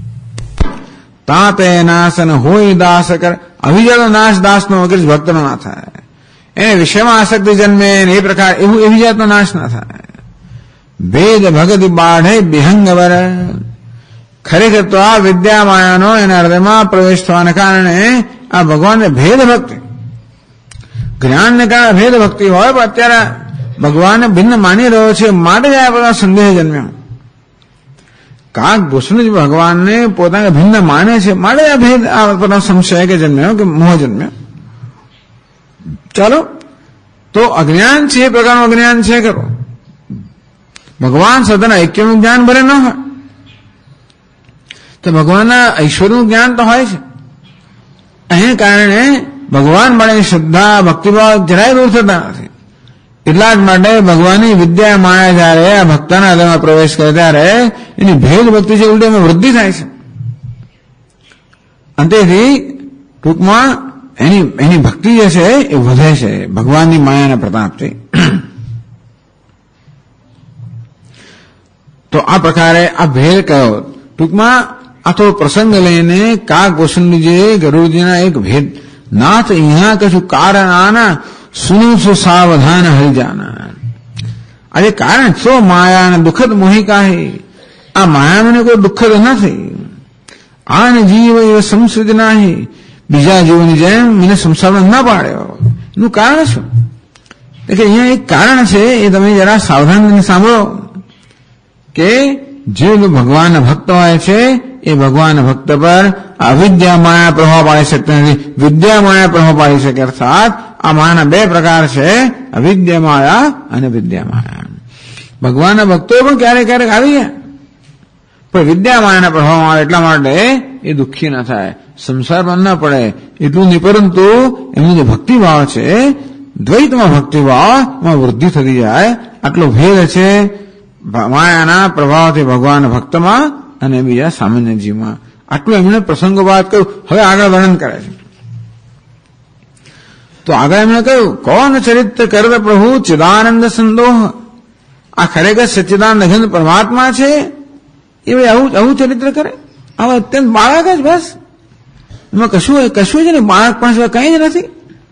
[SPEAKER 1] તાતે નાશ અને હોય દાસ કર, અવિજાતો નાશ દાસનો વગર ભક્તનો ના થાય. એને વિષયમાં આસક્તિ જન્મે એ પ્રકાર એવું એવી જાતનો નાશ ના થાય. ભેદ ભગત બાઢે બિહંગવર, ખરેખર તો આ વિદ્યા માયાનો એના હૃદયમાં પ્રવેશ થવાને કારણે આ ભગવાનને ભેદ ભક્તિ, જ્ઞાનને કારણે ભેદ ભક્તિ હોય, પણ અત્યારે ભગવાનને ભિન્ન માની રહ્યો છે માટે જ આ બધા સંદેહ જન્મ્યો. કાક ભૂષણ જ ભગવાનને પોતાને ભિન્ન માને છે માટે આ ભેદ આ બધા સંશય કે જન્મ્યો કે મોહ જન્મ્યો. ચાલો, તો અજ્ઞાન છે એ પ્રકારનું અજ્ઞાન છે કરો. ભગવાન સદાના ઐક્યનું જ્ઞાન ભલે ન હોય તો ભગવાનના ઐશ્વર્યનું જ્ઞાન તો હોય છે. એને કારણે ભગવાન મળે શ્રદ્ધા ભક્તિભાવ જરાય દૂર થતા નથી. એટલા જ માટે ભગવાનની વિદ્યા માયા જયારે આ ભક્તના હૃદયમાં પ્રવેશ કરે ત્યારે એની ભેદ ભક્તિ છે ઉલટી એમાં વૃદ્ધિ થાય છે. અંતેથી ટૂંકમાં એની ભક્તિ જે છે એ વધે છે ભગવાનની માયાના પ્રતાપથી. તો આ પ્રકારે આ ભેદ કયો ટૂંકમાં આ તો પ્રસંગ લઈને કાક ભૂષણજીએ ગરુડજીના એક ભેદ નાથ અહીંયા કશું કારણ આના સુનું સો સાવધાન હરિજાના. આજે કારણ સો માયા દુઃખદ મોહિકા હે, આ માયાને કોઈ દુઃખદ નથી. આન જીવ એ સંસૃત નહીં, બીજા જીવોની જેમ મને સંસારમાં ના પાડ્યો. એનું કારણ શું? કે અહીંયા એક કારણ છે, એ તમે જરા સાવધાન સાંભળો કે જે ભગવાનના ભક્ત હોય છે એ ભગવાન ભક્ત પર અવિદ્યા માયા પ્રભાવ પાડી શકતા નથી, વિદ્યા માયા પ્રભાવ પાડી શકે. અર્થાત આ માયાના બે પ્રકાર છે, અવિદ્યા માયા અને વિદ્યા માયા. ભગવાનના ભક્તો પણ ક્યારેક ક્યારેક આવી જાય, પણ વિદ્યા માયાના પ્રભાવમાં આવે એટલા માટે એ દુઃખી ના થાય, સંસારમાં ન પડે એટલું નહીં, પરંતુ એમનો જે ભક્તિભાવ છે દ્વૈતમાં ભક્તિભાવમાં વૃદ્ધિ થતી જાય. આટલો ભેદ છે માયાના પ્રભાવથી ભગવાન ભક્તમાં અને બીજા સામાન્ય જીવમાં. આટલું એમણે પ્રસંગોપાત કહ્યું. હવે આગળ વર્ણન કરે છે. તો આગળ એમણે કહ્યું કોણ ચરિત્ર કરત પ્રભુ ચિદાનંદ સંદોહ, આ ખરેખર સચ્ચિદાનંદ ઘન પરમાત્મા છે એ આવું ચરિત્ર કરે? આવા અત્યંત બાળક જ બસ, એમાં કશું જ નહીં, બાળક પાસે કઈ જ નથી.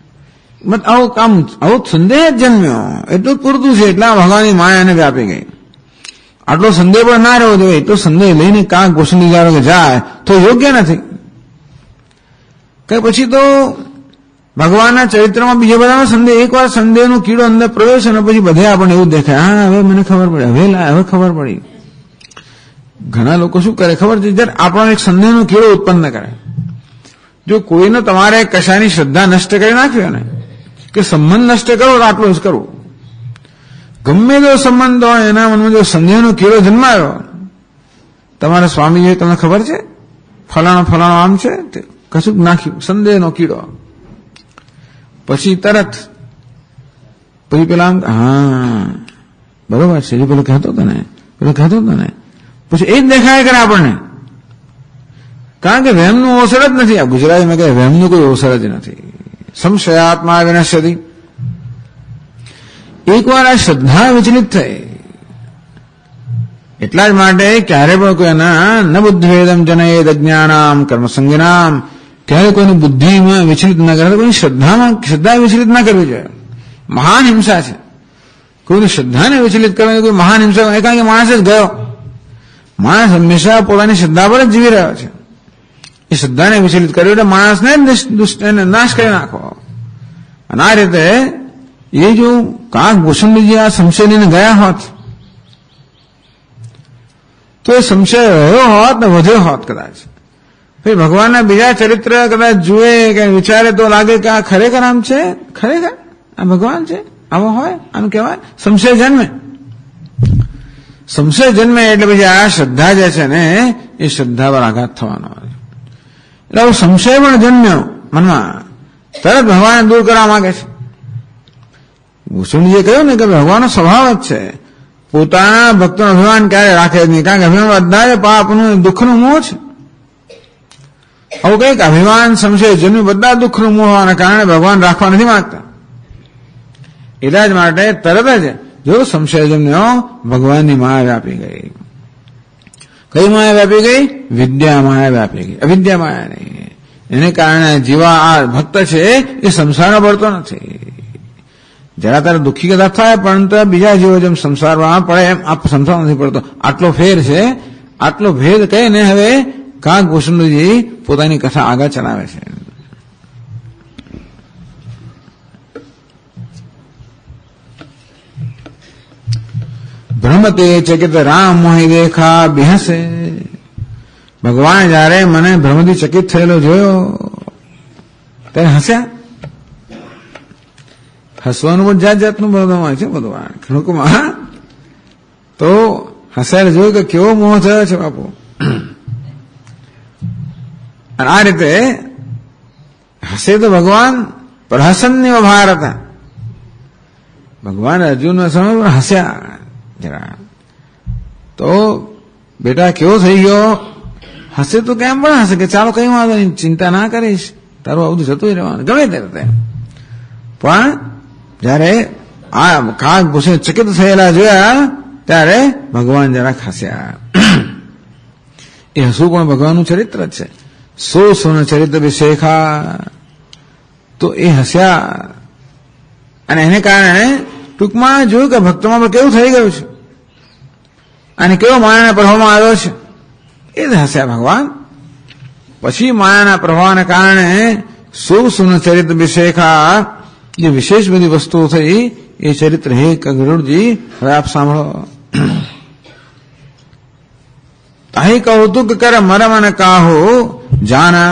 [SPEAKER 1] આવો સંદેહ જ જન્મ્યો એટલું જ પૂરતું છે. એટલા ભગવાનની માયાને વ્યાપી ગઈ. આટલો સંદેહ પણ ના રહેવો જોઈએ. એટલો સંદેહ લઈને કાંક ઘોષણી જાય તો યોગ્ય નથી. કે પછી તો ભગવાનના ચરિત્રમાં બીજા બધાનો સંદેહ, એકવાર સંદેહનો કીડો અંદર પ્રવેશ અને પછી બધે આપણને એવું દેખાય, હા હવે મને ખબર પડી, હવે ખબર પડી. ઘણા લોકો શું કરે ખબર છે, જ્યારે આપણો એક સંદેહનો કીડો ઉત્પન્ન કરે. જો કોઈને તમારે કશાની શ્રદ્ધા નષ્ટ કરી નાખ્યો ને, કે સંબંધ નષ્ટ કરો તો આટલું જ કરવું. ગમે તેવો સંબંધ હોય એના મનમાં જો સંદેહનો કીડો જન્માયો, તમારા સ્વામીજીએ તમને ખબર છે ફલાણો આમ છે, કશું નાખ્યું સંદેહનો કીડો, પછી તરત પછી પેલા આમ હા બરોબર છે પેલો કહેતો હતો ને પછી એ જ દેખાય કરે આપણને. કારણ કે વહેમનું અવસર જ નથી. આ ગુજરાતીમાં કહે વહેમનું કોઈ અવસર જ નથી. સંશયાત્મા વિનશ્યતિ. એકવાર આ શ્રદ્ધા વિચલિત થઈ, એટલા જ માટે ક્યારે પણ કોઈના ન બુદ્ધિભેદમ જનયેદ અજ્ઞાનામ કર્મસંગીનામ, ક્યારે કોઈની બુદ્ધિમાં વિચલિત ન કરે, કોઈની શ્રદ્ધા વિચલિત ન કરવી જોઈએ. મહાન હિંસા છે. કોઈની શ્રદ્ધાને વિચલિત કરવાની કોઈ મહાન હિંસા. કારણ કે માણસ જ ગયો. માણસ હંમેશા પોતાની શ્રદ્ધા પર જ જીવી રહ્યો છે. એ શ્રદ્ધાને વિચલિત કર્યો એટલે માણસને નાશ કરી નાખો. અને આ રીતે એ જો કાક ભૂષણજી આ સંશય લઈને ગયા હોત તો એ સંશય રહ્યો હોત ને વધ્યો હોત કદાચ. પછી ભગવાનના બીજા ચરિત્ર કદાચ જુએ કે વિચારે તો લાગે કે આ ખરેખર આમ છે, ખરેખર આ ભગવાન છે, આવો હોય, આમ કહેવાય. સંશય જન્મે એટલે પછી આ શ્રદ્ધા જે છે ને એ શ્રદ્ધા પર આઘાત થવાનો હોય. એટલે આવો સંશય પણ જન્મ્યો મનમાં, તરત ભગવાન દૂર કરવા માંગે છે. ભૂષણજીએ કહ્યું ને કે ભગવાનનો સ્વભાવ જ છે, પોતાના ભક્તોનું અભિમાન ક્યારે રાખે જ નહીં. કારણ કે અભિમાન બધા પાપનું દુઃખનું મોહ છે. આવું કઈક અભિમાન સંશય જન્મ બધા દુઃખનું મોહ હોવાના કારણે ભગવાન રાખવા નથી માંગતા. એટલા જ માટે તરત જ જો સંશય જન્મ્યો, ભગવાનની માયા વ્યાપી ગઈ. કઈ માયા વ્યાપી ગઈ? વિદ્યા માયા વ્યાપી ગઈ, અવિદ્યા માયા નહીં. એને કારણે જીવા આ ભક્ત છે એ સંસારમાં પડતો નથી. જરા તારે દુઃખી કદાચ થાય પણ બીજા જીવો જેમ સંસારમાં પડે એમ આ સંસાર નથી પડતો. આટલો ફેર છે. આટલો ભેદ કહીને હવે કાક ભૂષણજી પોતાની કથા આગળ ચલાવે છે. ભ્રમતે ચકિત રામ મોહી દેખા બિહસે. ભગવાન જયારે મને ભ્રમથી ચકિત થયેલો જોયો ત્યારે હસ્યા. હસવાનું પણ જાત જાતનું બધું હોય છે. ભગવાન ખણુકમાં તો હસાય જોયું કે કેવો મોહ થયો છે બાપુ. અને આ રીતે હસે તો ભગવાન પ્રહસનની ભાર હતા. ભગવાન અર્જુનના સમય પર હસ્યા જરા. તો બેટા કેવો થઈ ગયો? હસે તો કેમ પણ હશે કે ચાલો કઈ વાંધો નહીં, ચિંતા ના કરીશ, તારું આવું જતું રહેવાનું ગમે ત્યારે. પણ જયારે આ કાક ભૂષણ ચકિત થયેલા જોયા ત્યારે ભગવાન જરા હસ્યા. એ હસવું પણ ભગવાનનું ચરિત્ર જ છે. સોનું ચરિત્ર વિશેખા. તો એ હસ્યા અને એને કારણે ટૂંકમાં જોયું કે ભક્તોમાં પણ કેવું થઈ ગયું છે અને કેવો માયાના પ્રભાવમાં આવ્યો છે. એ જ હસ્યા ભગવાન. પછી માયાના પ્રભાવને કારણે સોનું ચરિત્ર વિશેખા, જે વિશેષ બધી વસ્તુઓ થઈ એ ચરિત્ર. હે ગરુડજી હવે આપ સાંભળો. તાહી કૌતુક કર મરમ અને કાહો જાના.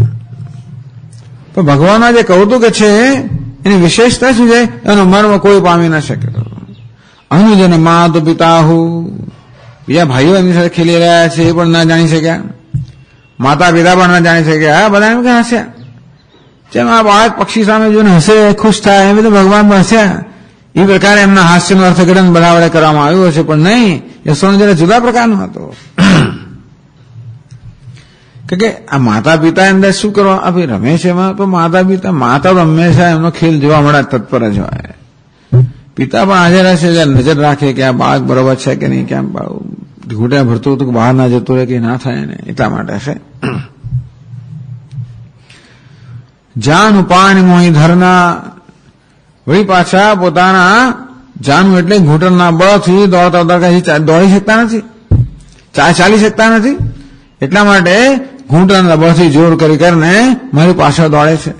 [SPEAKER 1] પણ ભગવાનના જે કૌતુક છે એની વિશેષતા શું છે? એનો મર્મ કોઈ પામી ન શકે. અનુજન માતુ પિતાહુ, બીજા ભાઈઓ એમની સાથે ખેલી રહ્યા છે એ પણ ના જાણી શક્યા, માતા પિતા પણ ના જાણી શક્યા. બધા એમ કે હસ્યા. જેમ આ બાળક પક્ષી સામે જોઈને હસે, ખુશ થાય, એમ બધું ભગવાન પણ હસ્યા. એ પ્રકારે એમના હાસ્યનું અર્થઘટન બધા વડે કરવામાં આવ્યું હશે, પણ નહીં, યશોનો જરા જુદા પ્રકારનો હતો. કે આ માતા પિતા અંદર શું કરવા આપી રમે છે એમાં? તો માતા તો હંમેશા એમનો ખેલ જોવા મળે, તત્પર જ હોય. પિતા પણ હાજર હશે, નજર રાખે કે આ બાળક બરોબર છે કે નહીં, કેમ ઘૂંટા ભરતું હતું કે બહાર ના જતું રહે કે ના થાય ને, એટલા માટે હશે. જાન ઉપાણી મોહી ધરના. વળી પાછા પોતાના જાનું એટલે ઘૂંટણના બળથી દોડતા દોડી શકતા નથી, ચાલી શકતા નથી. એટલા માટે ઘૂંટણના બળથી જોર કરીને મારી પાછળ દોડે છે.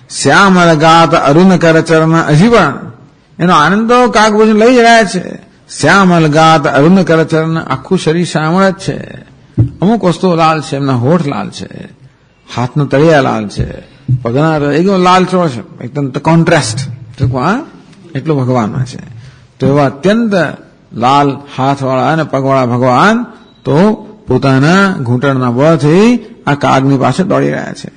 [SPEAKER 1] શ્યામ ગાત અરુણ કર ચરણ. હજી પણ એનો આનંદ તો કાકભૂષણ લઈ જ રહ્યા છે. શ્યામલ ગાત અરુણ કરચરણ, આખું શરીર શ્યામળ જ છે. અમુક વસ્તુઓ લાલ છે, એમના હોઠ લાલ છે, હાથનો તળિયા લાલ છે, પગના એકદમ લાલ ચો છે, એકદમ કોન્ટ્રાસ્ટ એટલું ભગવાનમાં છે. તો એવા અત્યંત લાલ હાથવાળા અને પગવાળા ભગવાન તો પોતાના ઘૂંટણના બળથી આ કાગની પાસે દોડી રહ્યા છે.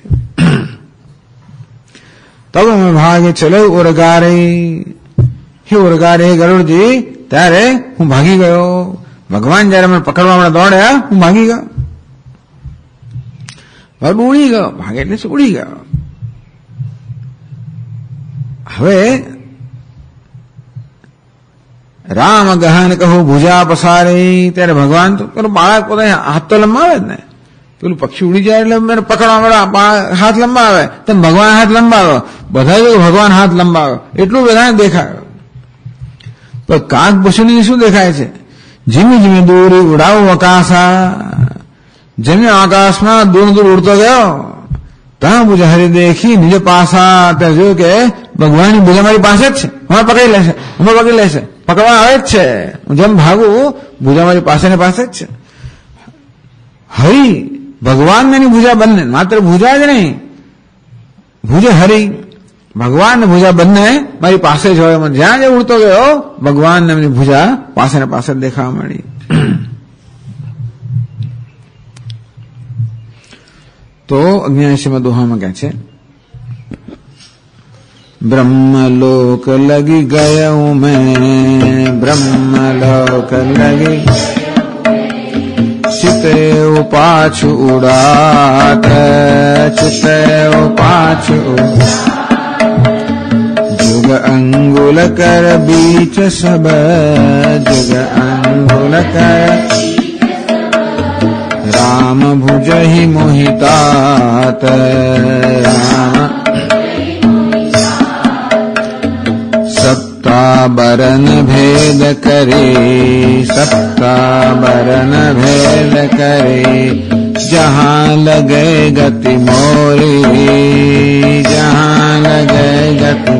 [SPEAKER 1] તબ અમે ભાગે ચલો ઉરગારે, હે ઉરગારે ગરુડજી, ત્યારે હું ભાગી ગયો. ભગવાન જયારે મને પકડવા માટે દોડ્યા, હું ભાગી ગયો. ઉડી ગયો. ભાગે એટલે શું? ઉડી ગયો. હવે રામ ગહન કહું ભુજા પસારી, ત્યારે ભગવાન તો પેલું બાળક પોતે હાથ તો લંબાવે જ ને. પેલું પક્ષી ઉડી જાય એટલે મને પકડવા મળે હાથ લંબાવે, તેમ ભગવાન હાથ લંબાવ્યો. બધા ભગવાન હાથ લંબાવ્યો એટલું બધાને દેખાયો. પણ કાગ પશુની શું દેખાય છે? ધીમે ધીમે દૂર ઉડાવું આકાશા, જેમ આકાશમાં દૂર દૂર ઉડતો ગયો. ત્યાં પૂજા હરી દેખી નિજ પાસા, ત્યાં જોયું કે ભગવાનની પૂજા મારી પાસે જ છે, હમણાં પકડી લેશે, હમણાં પકડી લેશે, પકડવા આવે જ છે. હું જેમ ભાગું ભૂજા મારી પાસે ને પાસે જ છે. હરિ ભગવાન ને ભૂજા બંને, માત્ર ભૂજા જ નહીં, ભુજ હરિ ભગવાન ને ભૂજા બંને મારી પાસે જ હોય. મને જ્યાં જે ઉડતો ગયો ભગવાન ને એમની ભૂજા પાસે ને પાસે દેખાવા મળી. તો 89માં દોહામાં કહે છે, ब्रह्मलोक लगी गया हूं मैं, ब्रह्मलोक लगी चिते पाछू उड़ात, चिते पाछू जुग अंगुल कर बीच सब, जुग अंगुल कर राम भुज ही मोहितात, राम सप्ताबरन भेद करे, सप्ताबरन भेद करे, जहां लगे गति मोरी, जहां लगे गति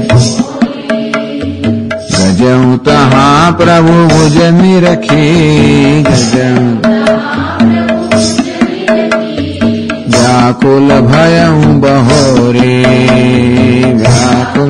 [SPEAKER 1] गजऊं तहां प्रभु भुज निरखी, गजऊं व्याकुल भयऊं बहोरे, व्याकुल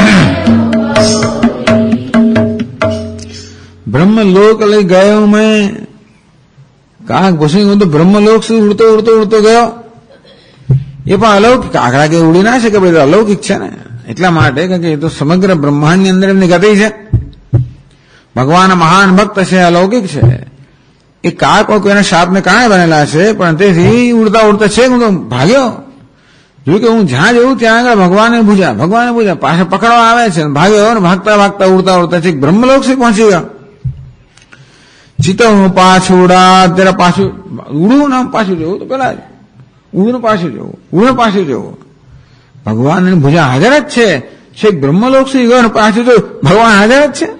[SPEAKER 1] ब्रह्मलोक लई गयो मैं. કાગ ઘૂસી ગયો તો બ્રહ્મલોક સુધી ઉડતો ઉડતો ઉડતો ગયો. એ પણ અલૌકિક, કાગડા કે ઉડી ના શકે, બધું અલૌકિક છે ને. એટલા માટે કે એ તો સમગ્ર બ્રહ્માંડની અંદર એમની ગતિ છે. ભગવાન મહાન ભક્ત છે, અલૌકિક છે. એ કાગ કોઈના શાપને કારણે બનેલા છે, પણ તેથી ઉડતા ઉડતા છે હું તો ભાગ્યો. જોયું કે હું જ્યાં જઉં ત્યાં આગળ ભગવાને ભૂજા પાછા પકડવા આવે છે. ભાગ્યો ને ભાગતા ભાગતા ઉડતા ઉડતા છે બ્રહ્મલોક સુધી પહોંચી ગયો. ચિતો હું પાછું ઉડા, ત્યારે પાછું ઉડું ને પાછું જવું, તો પેલા ઉડું પાછું જવું, ઉડું પાછું જવું. ભગવાનની ભુજા હાજર જ છે. છેક બ્રહ્મલોક સુધી ગયો ને પાછું જોયું, ભગવાન હાજર જ છે.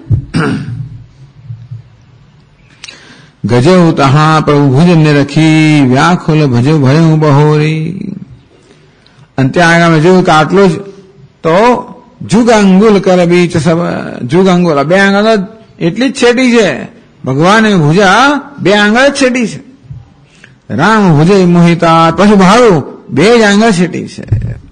[SPEAKER 1] ગજવું તહા પ્રભુ ભુજને રખી, વ્યાખુલ ભજ ભયું બહોરી. અને ત્યાં આગળ જોયું કે આટલું જ, તો જુગ અંગુલ કર બીચ સબ, જુગ અંગુલ બે આંગળ એટલી જ છેટી છે. ભગવાનની ભુજા બે આંગળ જ છેટી છે. રામ ભુજે મોહિતા, પછી ભાડું બે જ આંગળ છેટી છે.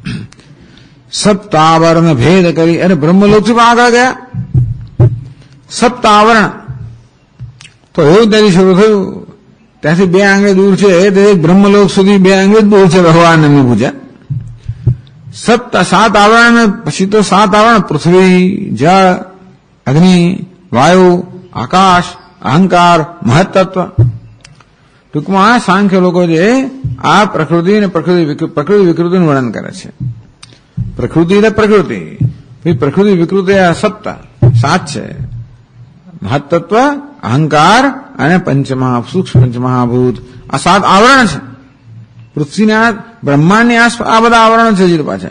[SPEAKER 1] સપ્તાવરણ ભેદ કરી, અરે બ્રહ્મલોક થી પણ આગળ ગયા. સપ્તાવરણ તો એવું ત્યાંથી શરૂ થયું, ત્યાંથી બે આંગળે દૂર છે, તે બ્રહ્મલોક સુધી બે આંગળે જ દૂર છે ભગવાનની ભુજા. સાત આવરણ, પછી તો સાત આવરણ પૃથ્વી, જળ, અગ્નિ, વાયુ, આકાશ, અહંકાર, મહત્તત્વ. ટૂંકમાં સાંખ્ય લોકો જે આ પ્રકૃતિ અને પ્રકૃતિ વિકૃતિનું વર્ણન કરે છે. પ્રકૃતિ એટલે પ્રકૃતિ, પ્રકૃતિ વિકૃતિ આ સપ્તા સાત છે. મહત્તત્વ, અહંકાર અને સૂક્ષ્મ પંચમહાભૂત, આ સાત આવરણ છે. પૃથ્વીના બ્રહ્માંડની આસપાસ આ બધા આવરણ છે. પાછા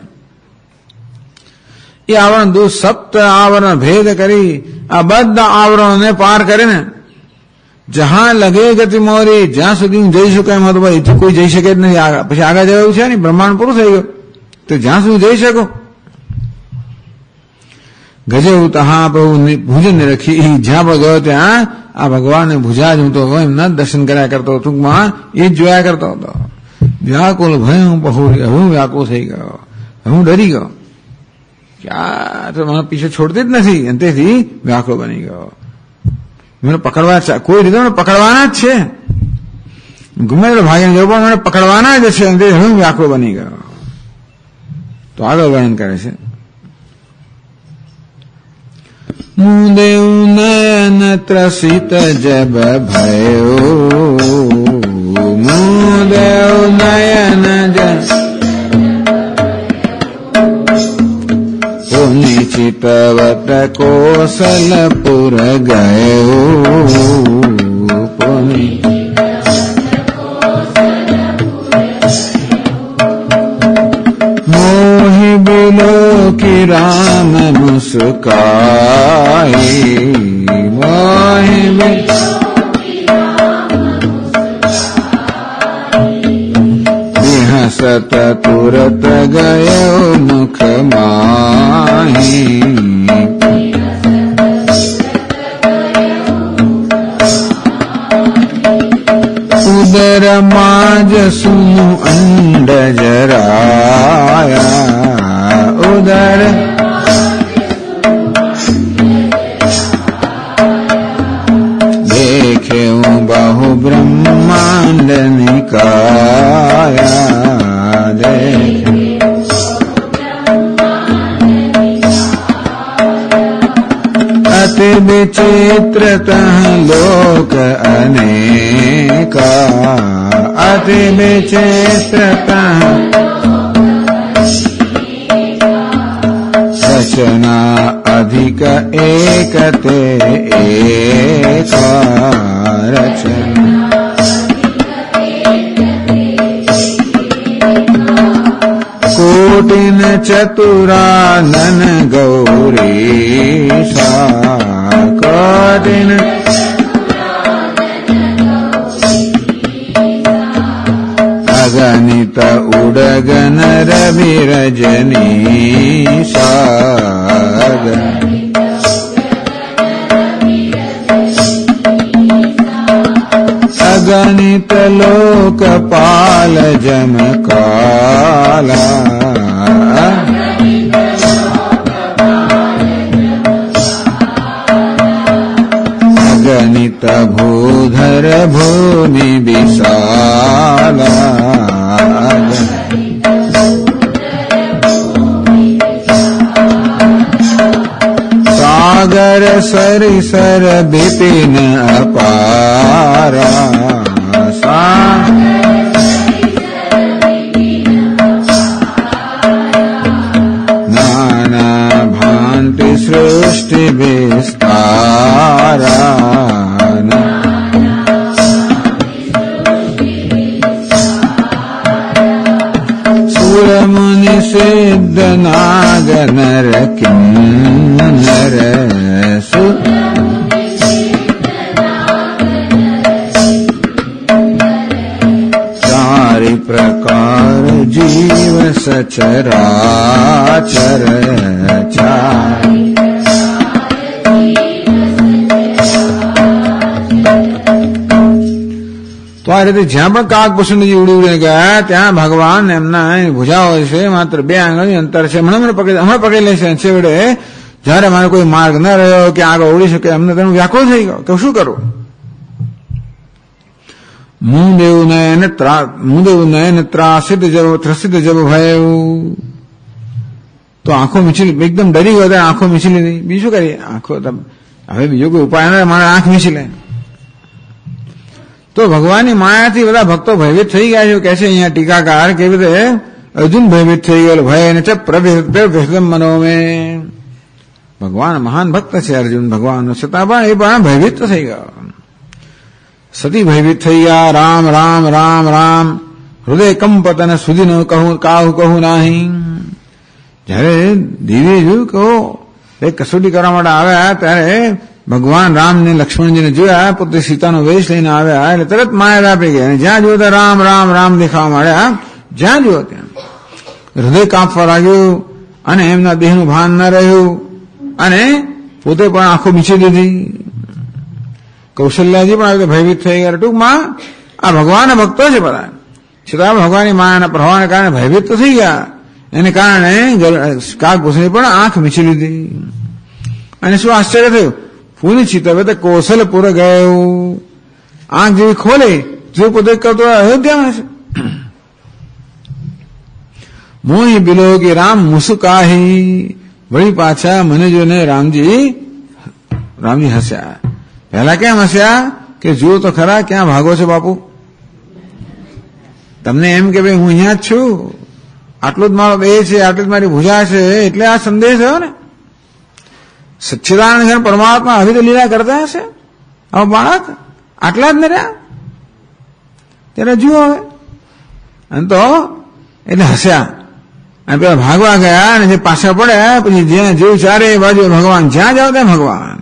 [SPEAKER 1] એ આવરણ સપ્ત આવરણ ભેદ કરી, આ બધા આવરણોને પાર કરીને જહાં લગે ગતિ મોરી, જ્યાં સુધી હું જઈ શકું એમ હતું. ભાઈ કોઈ જઈ શકે જ નથી, પછી આગળ જવાનું છે ને, બ્રહ્માંડ પૂરું થઈ ગયું, તો જ્યાં સુધી જઈ શકું. ગજેવું તહા પ્રભુ ભુજન રખી, જ્યાં પણ ગયો ત્યાં આ ભગવાનને ભુજા જ હું તો એમના દર્શન કર્યા કરતો, ટૂંકમાં એ જ જોયા કરતો હતો. વ્યાકુલ ભય હું પહોળી, હવે હું વ્યાકુળ થઈ ગયો, હવે હું ડરી ગયો કે આ તો મને પીછે છોડતી જ નથી, અને તેથી વ્યાકુળ બની ગયો. મને પકડવા, કોઈ રીતે મને પકડવાના જ છે, ગમે તે ભાગીને જવું પણ મને પકડવાના જ છે, અને તેથી હવે હું વ્યાકુળ બની ગયો. તો આગળ વર્ણન કરે છે. મુદેવ નયન ત્રસિત જબ ભયો, મુદેવ નયન નિચિતવત કોસલપુર ગયો, મોહી બિલો કી રામ મુસ્કાઈ, મોહી બિલો સત તુરત ગયો મુખ માહી, ઉદર માજ સુનું અંડ જરાયા, ઉદર દેખે હું બહુ બ્રહ્માંડ નિકાયા, અતિ વિચિત્રત લોક અનેકા, અતિ વિચિત્રત રચના અધિક એક તે એકા રચના, કોટિન ચતુરાનન ગૌરીશા, કોટિન અગણિત ઉડગન રવિ રજનીશા, અગણિત લોકપાલ જમકાલા, અગણિત ભૂધર ભૂમિ વિશાલા, સાગર સરિસર બિપિન અપારા, નાના ભાંતિ સૃષ્ટિ વિસ્તારા, સુર મુનિ સિદ્ધ નાગ નર કિન્નર, પ્રકાર જીવ સચરાચર ચાર, તો આ રીતે જ્યાં પણ કાક કુસુમજી ઉડી ઉડીને ગયા ત્યાં ભગવાન એમના ભુજાઓ છે, માત્ર 2 આંગળી અંતર છે, હમણાં પકડી લે છે. છેવટે જયારે મારે કોઈ માર્ગ ન રહ્યો કે આગળ ઉડી શકે એમને તેનું વ્યાકુળ થઈ ગયો કે શું કરવું. મુદેવ નયન ત્રાસિત જબ ભયું, તો આંખો મીચી, એકદમ ડરી ગયો, આંખો મીચી લીધી. બીજું કરીએ, આંખો હવે બીજો કોઈ ઉપાય ના, મારે આંખ મીચી લે. તો ભગવાનની માયાથી બધા ભક્તો ભયભીત થઈ ગયા છે. કહે છે અહીંયા ટીકાકાર કેવી રીતે અર્જુન ભયભીત થઈ ગયેલો, ભય ને પ્રભેદમ મનો મેં. ભગવાન મહાન ભક્ત છે અર્જુન ભગવાન, છતાં પણ એ પણ ભયભીત થઈ ગયો. સતી ભયભીત થઈ ગયા. રામ રામ રામ રામ હૃદય કંપત અને સુધી ન કહું નહીં. જયારે દેવીએ જોયું કહો એ કસોટી કરવા માટે આવ્યા ત્યારે ભગવાન રામને લક્ષ્મણજીને જોયા, પોતે સીતાનો વેશ લઈને આવ્યા એટલે તરત માયા આપી ગયા. અને જ્યાં જોયો ત્યાં રામ રામ રામ દેખાવા માંડ્યા. જ્યાં જોયો ત્યાં હૃદય કાંપવા લાગ્યું અને એમના દેહનું ભાન ન રહ્યું. અને પોતે પણ આંખો મીચી દીધી. કૌશલ્યાજી પણ આવી ભયભીત થઈ ગયા. ટૂંકમાં આ ભગવાનના ભક્તો છે બધા, છતાં ભગવાનની માયાના પ્રભાવને કારણે ભયભીત તો થઈ ગયા. એને કારણે કાગભૂષણે પણ આંખ મીચી લીધી. અને શું આશ્ચર્ય થયું, પુનિચિત હવે તો કૌશલપુર ગયું. આંખ જેવી ખોલે જો પોતે કરતો અયોધ્યામાં છે. મોહી બિલોગી રામ મુસુકાહી. વળી પાછા મને જોઈને રામજી હસ્યા. પહેલા કેમ હસ્યા કે જુઓ તો ખરા ક્યાં ભાગો છો બાપુ, તમને એમ કે ભાઈ હું અહીંયા જ છું, આટલું જ મારો દેહ છે, આટલી જ મારી ભુજા છે, એટલે આ સંદેશ થયો ને. સચ્ચિદાનંદ પરમાત્મા આવી તો લીલા કરતા હશે, હવે બાળક આટલા જ ને રહ્યા, ત્યારે જુઓ હવે. અને તો એટલે હસ્યા અને પેલા ભાગવા ગયા અને જે પાછા પડ્યા પછી જ્યાં જેવું ચારે બાજુ ભગવાન, જ્યાં જાવ ત્યાં ભગવાન,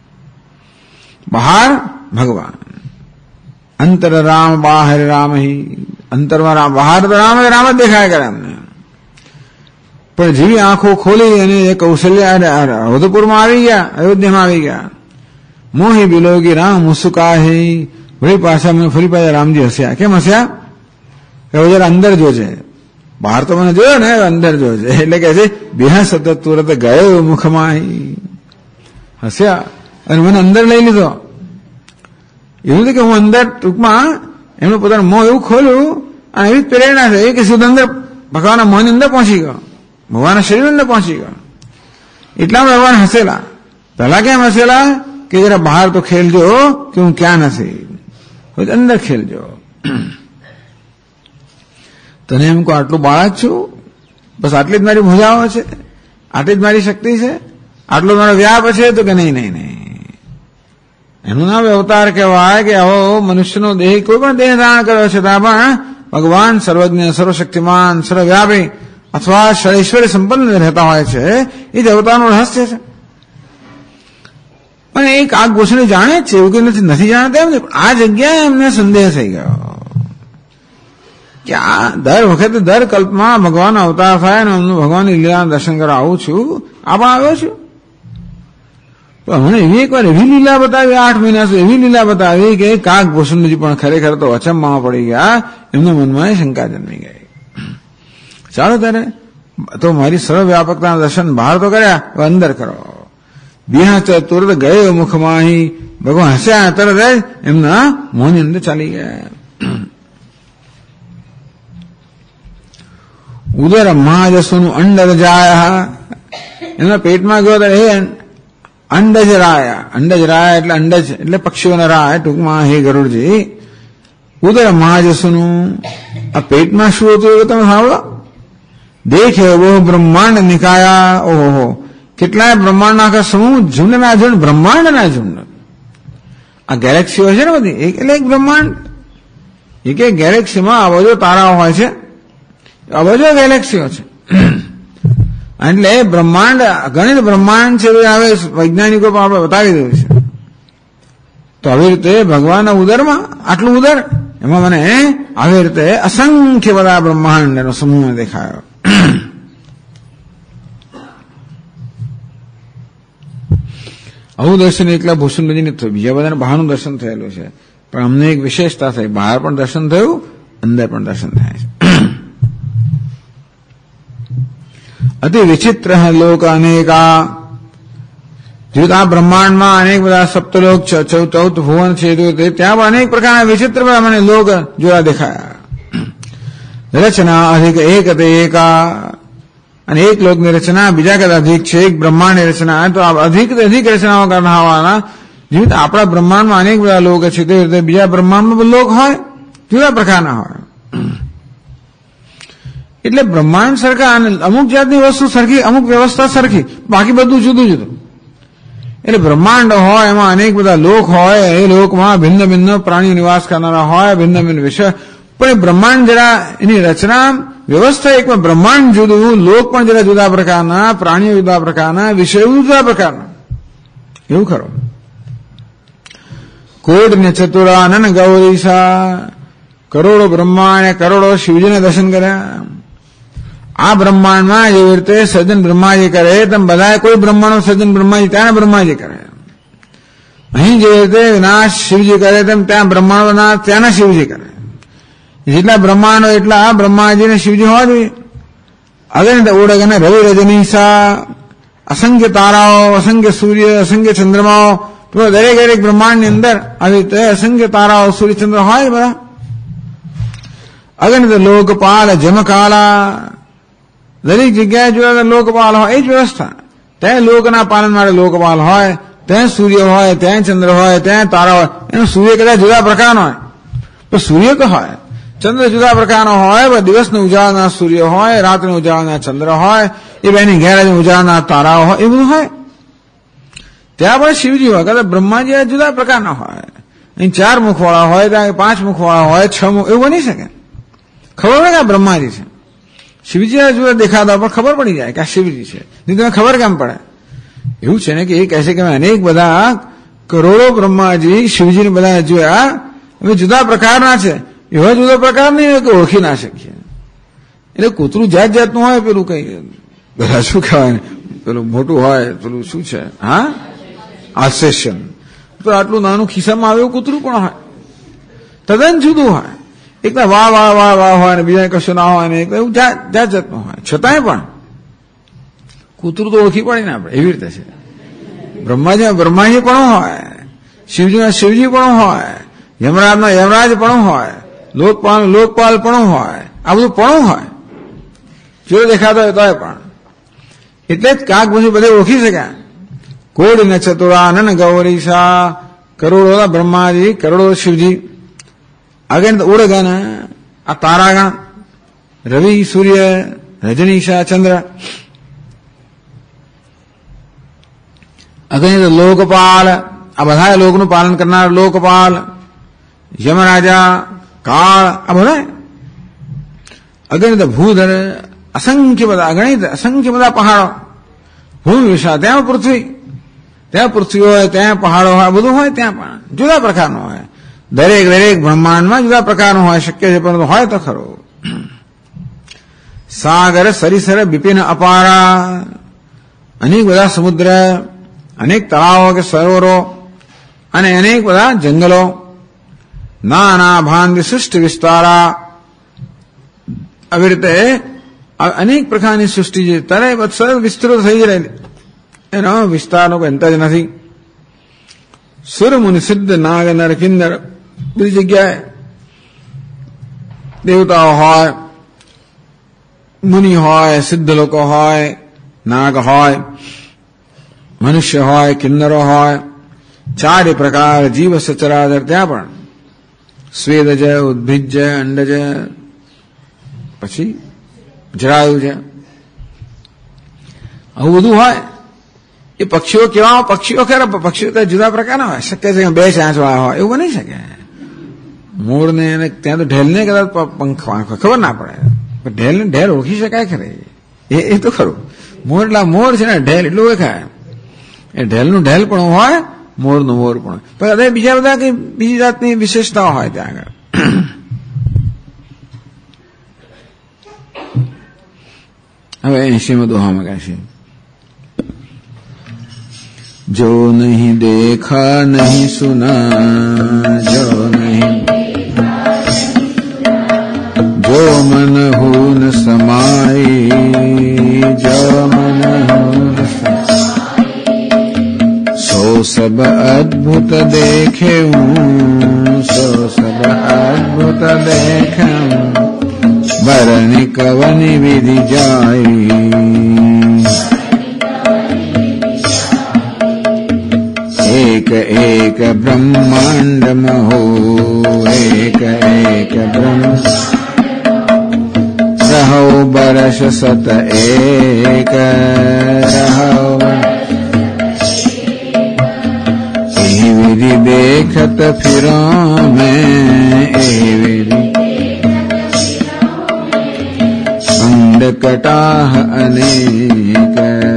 [SPEAKER 1] બહાર ભગવાન. અંતર રામ બહાર રામ હિ. અંતરમાં રામ, બહાર તો રામ જ દેખાય કરે અમને. પણ જેવી આંખો ખોલી અને એ કૌશલ્યા અવધપુરમાં આવી ગયા, અયોધ્યામાં આવી ગયા. મોહી બિલોગી રામ મુસુકાહી. વળી પાછા મને ફરી પાછા રામજી હસ્યા. કેમ હસ્યા કે જરા અંદર જોજે, બહાર તો મને જોયો ને, અંદર જોજે. એટલે કે છે બેહા સતત તુરત ગયો મુખમાં. હસ્યા અને મને અંદર લઈ લીધો. એવું નથી કે હું અંદર, ટૂંકમાં એમનું પોતાનું મોં એવું ખોલ્યું અને એવી પ્રેરણા થઈ કે સીધું અંદર ભગવાનના મોંની અંદર પહોંચી ગયો, ભગવાનના શરીર અંદર પહોંચી ગયો. એટલામાં ભગવાન હસેલા. પહેલા કેમ હસેલા કે જરા બહાર તો ખેલજો કે હું ક્યાં નથી, અંદર ખેલજો. તને એમ કહું આટલું બાળક છું, બસ આટલી જ મારી ભુજાઓ છે, આટલી જ મારી શક્તિ છે, આટલો મારો વ્યાપ છે, તો કે નહીં નહીં નહીં, એનું નામ અવતાર કહેવાય. કે આવો મનુષ્યનો દેહ કોઈ પણ દેહ ધારણ કર્યો છે ત્યાં પણ ભગવાન સર્વજ્ઞ, સર્વશક્તિમાન, સર્વવ્યાપી અથવા ઐશ્વર્ય સંપન્ન રહેતા હોય છે. એ જ અવતારનું રહસ્ય છે. પણ એ કાગભૂષણ જાણે જ છે, એવું કે નથી જાણતા એમ. આ જગ્યાએ એમને સંદેહ થઈ ગયો કે આ દર વખતે દર કલ્પમાં ભગવાન અવતાર થાય અને એમનું ભગવાનની લીલાના દર્શન કરવા આવું છું, આ પણ આવ્યો છું. મને એવી એક વાર એવી લીલા બતાવી, 8 મહિના સુધી એવી લીલા બતાવી કે કાગભૂષણજી પણ ખરેખર તો અચંબામાં પડી ગયા. એમના મનમાં શંકા જન્મી ગઈ. ચાલો ત્યારે તો મારી સર્વવ્યાપકતાના દર્શન બહાર તો કર્યા, અંદર કરો. બિહાર તુરત ગયો મુખમાં. ભગવાન હસ્યા, તરત જ એમના મોંની અંદર ચાલી ગયા. ઉદર મહાજસોનું અંડર જાય. એમના પેટમાં ગયો ત્યારે અંડજ રાયા. અંડજ રાયા એટલે અંડજ એટલે પક્ષીઓના રાય. ટૂંકમાં હે ગરુડજી, ઉદર મહાજસોનું આ પેટમાં શું હતું એ તમે સાંભળો. દેખે બહુ બ્રહ્માંડ નિકાયા. ઓહો, કેટલાય બ્રહ્માંડના આખા સમૂહ, ઝુંડના ઝુંડ, બ્રહ્માંડના ઝુંડ. આ ગેલેક્સીઓ છે ને બધી, એટલે એક બ્રહ્માંડ. એક એક ગેલેક્સીમાં અબજો તારાઓ હોય છે, અબજો ગેલેક્સીઓ છે. એટલે બ્રહ્માંડ, ગણિત બ્રહ્માંડ છે, હવે વૈજ્ઞાનિકો પણ આપણે બતાવી દઉં છે. તો આવી રીતે ભગવાનના ઉદરમાં આટલું ઉદર, એમાં મને આવી રીતે અસંખ્ય બધા બ્રહ્માંડનો સમૂહ દેખાયો. આવું દર્શન એકલા ભૂષણજીને થયું, બીજા બધાને બહારનું દર્શન થયેલું છે. પણ અમને એક વિશેષતા થઈ, બહાર પણ દર્શન થયું, અંદર પણ દર્શન થાય છે. અતિ વિચિત્ર લોક અનેકા. જુદા આ બ્રહ્માંડમાં અનેક બધા સપ્તલોક, 14 ભુવન છે, ત્યાં પણ અનેક પ્રકારના વિચિત્ર બધા મને લોક જોવા દેખાયા. રચના અધિક એક એકા. અને એક લોકની રચના બીજા કરતા અધિક છે. એક બ્રહ્માંડની રચના તો અધિક રચનાઓ કરવાના. જેવી આપણા બ્રહ્માંડમાં અનેક બધા લોક છે, તે રીતે બીજા બ્રહ્માંડમાં લોક હોય, જુદા પ્રકારના હોય. એટલે બ્રહ્માંડ સરખા અને અમુક જાતની વસ્તુ સરખી, અમુક વ્યવસ્થા સરખી, બાકી બધું જુદું જુદું. એટલે બ્રહ્માંડ હોય, એમાં અનેક બધા લોક હોય, એ લોકમાં ભિન્ન ભિન્ન પ્રાણીઓ નિવાસ કરનારા હોય, ભિન્ન ભિન્ન વિષય. પણ એ બ્રહ્માંડ જરા એની રચના વ્યવસ્થા એકમાં બ્રહ્માંડ જુદું, લોક પણ જરા જુદા પ્રકારના, પ્રાણીઓ જુદા પ્રકારના, વિષયો જુદા પ્રકારના. એવું ખરો. કોટ ને ચતુરાનન ગૌરીસા. કરોડો બ્રહ્માને કરોડો શિવજીને દર્શન કર્યા. આ બ્રહ્માંડમાં જેવી રીતે સર્જન બ્રહ્માજી કરે તેમ બધા કોઈ બ્રહ્માંડનું સર્જન બ્રહ્માજી ત્યાં બ્રહ્માજી કરે. અહીં જે રીતે વિનાશ શિવજી કરે તેમ ત્યાં બ્રહ્માંડનો નાશ ત્યાંના શિવજી કરે. જેટલા બ્રહ્માંડો એટલા બ્રહ્માજી ને શિવજી હોવા જોઈએ. અગણિત ઓળખ અને રવિ રજનીશા, અસંખ્ય તારાઓ, અસંખ્ય સૂર્ય, અસંખ્ય ચંદ્રમાઓ, દરેક બ્રહ્માંડની અંદર આવી રીતે અસંખ્ય તારાઓ, સૂર્યચંદ્ર હોય બધા. અગણિત લોકપાલ, જમકાલા, દરેક જગ્યાએ જોયા લોકપાલ હોય એ જ વ્યવસ્થા. ત્યાં લોકના પાલન માટે લોકપાલ હોય, ત્યાં સૂર્ય હોય, ત્યાં ચંદ્ર હોય, ત્યાં તારા હોય. એનો સૂર્ય કદાચ જુદા પ્રકારનો હોય પણ સૂર્ય તો હોય, ચંદ્ર જુદા પ્રકારનો હોય, દિવસને ઉજાળના સૂર્ય હોય, રાત્રિને ઉજાળના ચંદ્ર હોય, એ બેની ગેરહાજરી ઉજાળના તારાઓ હોય, એ બધું હોય. ત્યાં પણ શિવજી હોય, કદાચ બ્રહ્માજી જુદા પ્રકારના હોય. અહીં 4 મુખવાળા હોય, ત્યાં 5 મુખવાળા હોય, 6 મુખ, એવું બની શકે. ખબર પડે કે આ બ્રહ્માજી છે. શિવજી જુદા દેખાતા પણ ખબર પડી જાય કે આ શિવજી છે. નહીં તમે ખબર કેમ પડે? એવું છે ને કે એ કહે છે કે અનેક બધા કરોડો બ્રહ્માજી શિવજીને બધા જોયા, હવે જુદા પ્રકારના છે. એવા જુદા પ્રકાર નહીં કે ઓળખી ના શકીએ. એટલે કૂતરું જાત જાતનું હોય, પેલું કઈ બધા શું કહેવાય, પેલું મોટું હોય, પેલું શું છે, હા, આલ્સેશન. તો આટલું નાનું ખિસ્સામાં આવે એવું કૂતરું પણ હોય, તદ્દન જુદું હોય. એક તો વાહ વાહ વાહ વાહ હોય ને બીજા કશું ના હોય ને એવું જાત જાતનું હોય. છતાંય પણ કૂતરું તો ઓળખી પડે ને આપણે, એવી રીતે છે. બ્રહ્માજી પણ હોય, શિવજીના શિવજી પણ હોય, યમરાજના યમરાજ પણ હોય, લોકપાલ પણ હોય. આ બધું પણ હોય, જો દેખાતો હોય તોય પણ. એટલે જ કાક પછી બધે ઓળખી શક્યા. કોડી ને ચતુરાનન ગૌરીશા, કરોડો બ્રહ્માજી, કરોડો શિવજી. આગળ ઓળગણ આ તારાગણ, રવિ, સૂર્ય, રજનીશા, ચંદ્ર. અગણિત લોકપાલ, આ બધા લોકનું પાલન કરનાર લોકપાલ, યમરાજા, કાળ, આ બધા. અગણિત ભૂધર, અસંખ્ય બધા, અગણિત અસંખ્ય બધા પહાડો. ભૂમિ વિશા, ત્યાં પૃથ્વી હોય, ત્યાં પહાડો હોય, બધું હોય. ત્યાં પણ જુદા પ્રકારનું હોય. દરેક બ્રહ્માંડમાં જુદા પ્રકારનું હોય શક્ય છે, પરંતુ હોય તો ખરું. સાગર સરિસર બિપિન અપારા, અનેક બધા સમુદ્ર, અનેક તળાવો કે સરોવરો અને અનેક બધા જંગલો, નાના ભાંતિ સૃષ્ટિ વિસ્તારા. આવી રીતે અનેક પ્રકારની સૃષ્ટિ છે, ત્યારે સરળ વિસ્તૃત થઈ જ રહેલી, એનો વિસ્તારનો કોઈ અંત જ નથી. સુર મુનિ સિદ્ધ નાગ નર કિન્નર, બધી જગ્યાએ દેવતાઓ હોય, મુનિ હોય, સિદ્ધ લોકો હોય, નાગ હોય, મનુષ્ય હોય, કિન્નરો હોય, 4 પ્રકાર જીવ સચરાચર. ત્યાં પણ સ્વેદજ, ઉદ્ભિજ, અંડજ, પછી જરાયુ છે, આવું બધું હોય. એ પક્ષીઓ કેવા પક્ષીઓ ખરા, પક્ષીઓ તો જુદા પ્રકારના હોય. શક્ય છે કે 2 ચાંચવાળા હોય, એવું બની શકે. મોરને ત્યાં તો ઢેલને કદાચ પંખ વાંખ ખબર ના પડે, પણ ઢેલને ઢેલ ઓળખી શકાય ખરી, એ તો ખરું. મોર એટલા મોર છે ને, ઢેલ એટલું ઓળખાય. એ ઢેલનું ઢેલ પણ હોય, મોરનું મોર પણ. પણ બીજા બધા કઈ બીજી જાતની વિશેષતાઓ હોય ત્યાં આગળ. હવે 80મો દોહામાં કહે છે, जो नहीं देखा नहीं सुना, जो मन हून समाई, जो मन हून सो सब अद्भुत देखे हूँ, सो सब अद्भुत देखे हूँ, बरनि कवनि विधि जाई। एक एक ब्रह्मांड महो, एक एक ब्रह्म रहो बरस सत एक, रहो ए विधि देखत फिरो मैं, ए विधि अंड कटाह अनेक,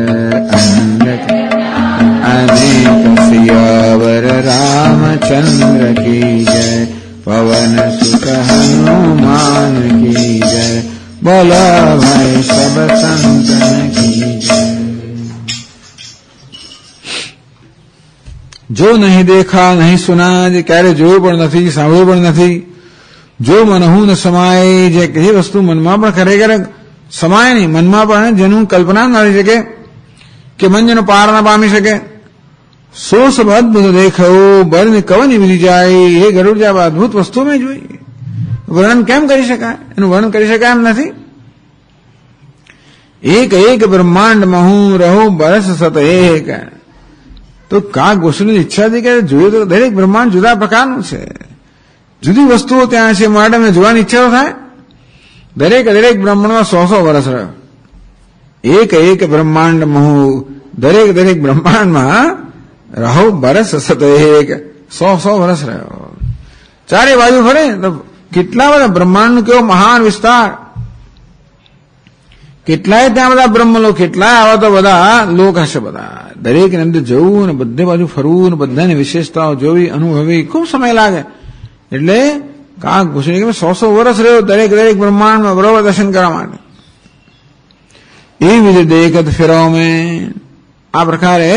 [SPEAKER 1] अनेक सियावर रामचंद्र की जय, पवन सुत हनुमान की जय। बोला भाई सब सब संतन की जय। जो नहीं देखा नहीं सुना जे ક્યારે જોયું પણ નથી સાંભળ્યું પણ નથી, જો મનહુ ન સમાય જે કઈ વસ્તુ મનમાં પણ ખરેખર સમાય નહીં, મનમાં પણ જેનું કલ્પના ન કરી શકે કે મન જેનો પાર ન પામી શકે, સો સબ અદભુત દેખો બરને કવની વિધી જાય, એ ગરુડ જે અદભુત વસ્તુ મેં જોઈ, વર્ણન કેમ કરી શકાય, એનું વર્ણન કરી શકાય એમ નથી। એક એક બ્રહ્માંડ મહુ રહો બરસ સત એક, તો કાક ગોસ્વામીની ઈચ્છા હતી કે જોયું તો દરેક બ્રહ્માંડ જુદા પ્રકારનું છે, જુદી વસ્તુઓ ત્યાં છે, માટે અમને જોવાની ઈચ્છા થાય। દરેક દરેક બ્રહ્માંડમાં 100 વર્ષ રહ્યો, એક એક બ્રહ્માંડ મહુ, દરેક દરેક બ્રહ્માંડમાં રહો બરસ સત એક, 100 વર્ષ રહ્યો। ચારે બાજુ ફરે તો કેટલા બધા બ્રહ્માંડનું કેવો મહાન વિસ્તાર, કેટલાય ત્યાં બધા બ્રહ્મલોક, કેટલાય આવા તો બધા લોક હશે બધા, દરેકની અંદર જવું ને બધે બાજુ ફરવું ને બધાની વિશેષતાઓ જોવી અનુભવી ખૂબ સમય લાગે। એટલે કાક પૂછે કે 100 વર્ષ રહ્યો દરેક દરેક બ્રહ્માંડમાં બરોબર દર્શન કરવા માટે। એવી રીતે દેખત ફેરો મેં આ પ્રકારે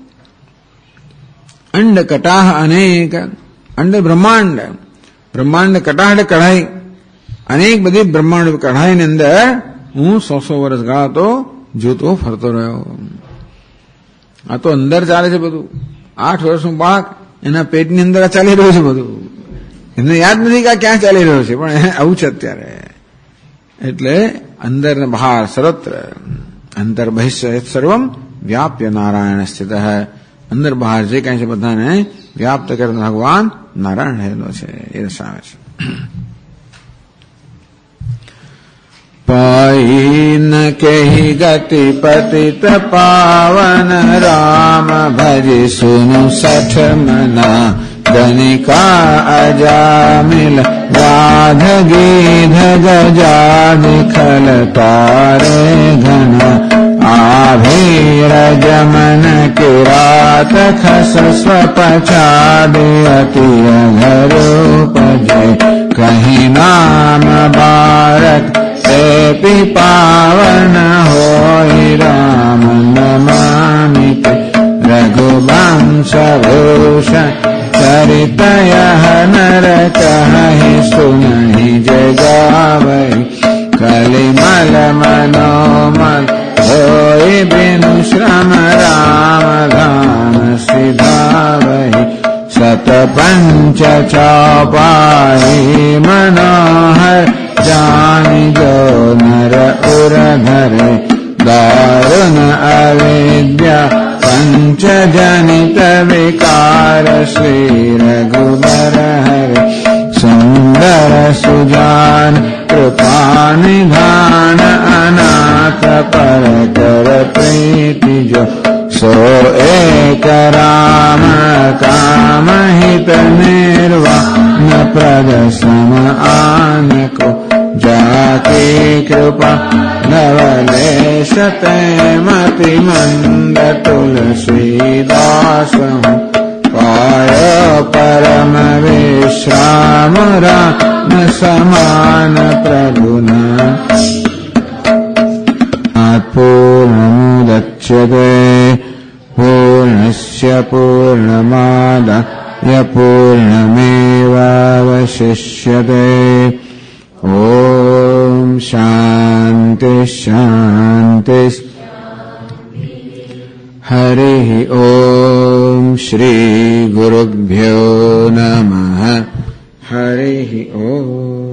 [SPEAKER 1] અંડ કટાહ અનેક, અંડ બ્રહ્માંડ, બ્રહ્માંડ કટાહ એટલે કઢાઈ, અનેક બધી બ્રહ્માંડ કઢાઈની અંદર હું 100 વર્ષ ગાળા તો જોતો ફરતો રહ્યો। આ તો અંદર ચાલે છે બધું, 8 વર્ષનું બાળક એના પેટની અંદર ચાલી રહ્યું છે બધું, એમને યાદ નથી કે ક્યાં ચાલી રહ્યો છે, પણ આવું છે અત્યારે। એટલે અંદર ને બહાર સર્વત્ર, અંતર બહિષ્ય સર્વમ વ્યાપ્ય નારાયણ સ્થિત, અંદર બહાર જે કાંઈ છે બધાને વ્યાપ્ત કરતો ભગવાન નારાયણ રહેલો છે, એ દર્શાવે છે। पाई न कही गति पतित पावन राम, भज सुनु सठ मना गणिका अजामिल, राध गीध गजादि खल तारे घन, आभीर जमन किरात खस स्वपचादि अति अघरूपजय, कहीं नाम बारक तेपि पावन होई राम नमामि, रघुवंश भूषण चरित यह नर कहहि सुनहि जगावहि, कलिमल मनोमल होई बिनु श्रम राम धाम सिधावहि, सत पंच चौपाई मनोहर जानि जो नर उर धरे, दारुण अविद्या पंच जनित विकार, श्री रघुबर हरे सुंदर सुजान कृपा निधान, अनाथ पर कर प्रीति जो, सो एक राम काम हित निर्वाण प्रद सम आन को, जाके कृपा नवलेश मति मंद तुलसीदास, पाय परम विश्राम राम समान प्रभुना, पूर्णमुदच्यते पूर्णस्य पूर्णमादाय पूर्णमेवावशिष्यते। ओम शांति शांति। हरि ओम श्री गुरुभ्यो नमः। हरि ओम।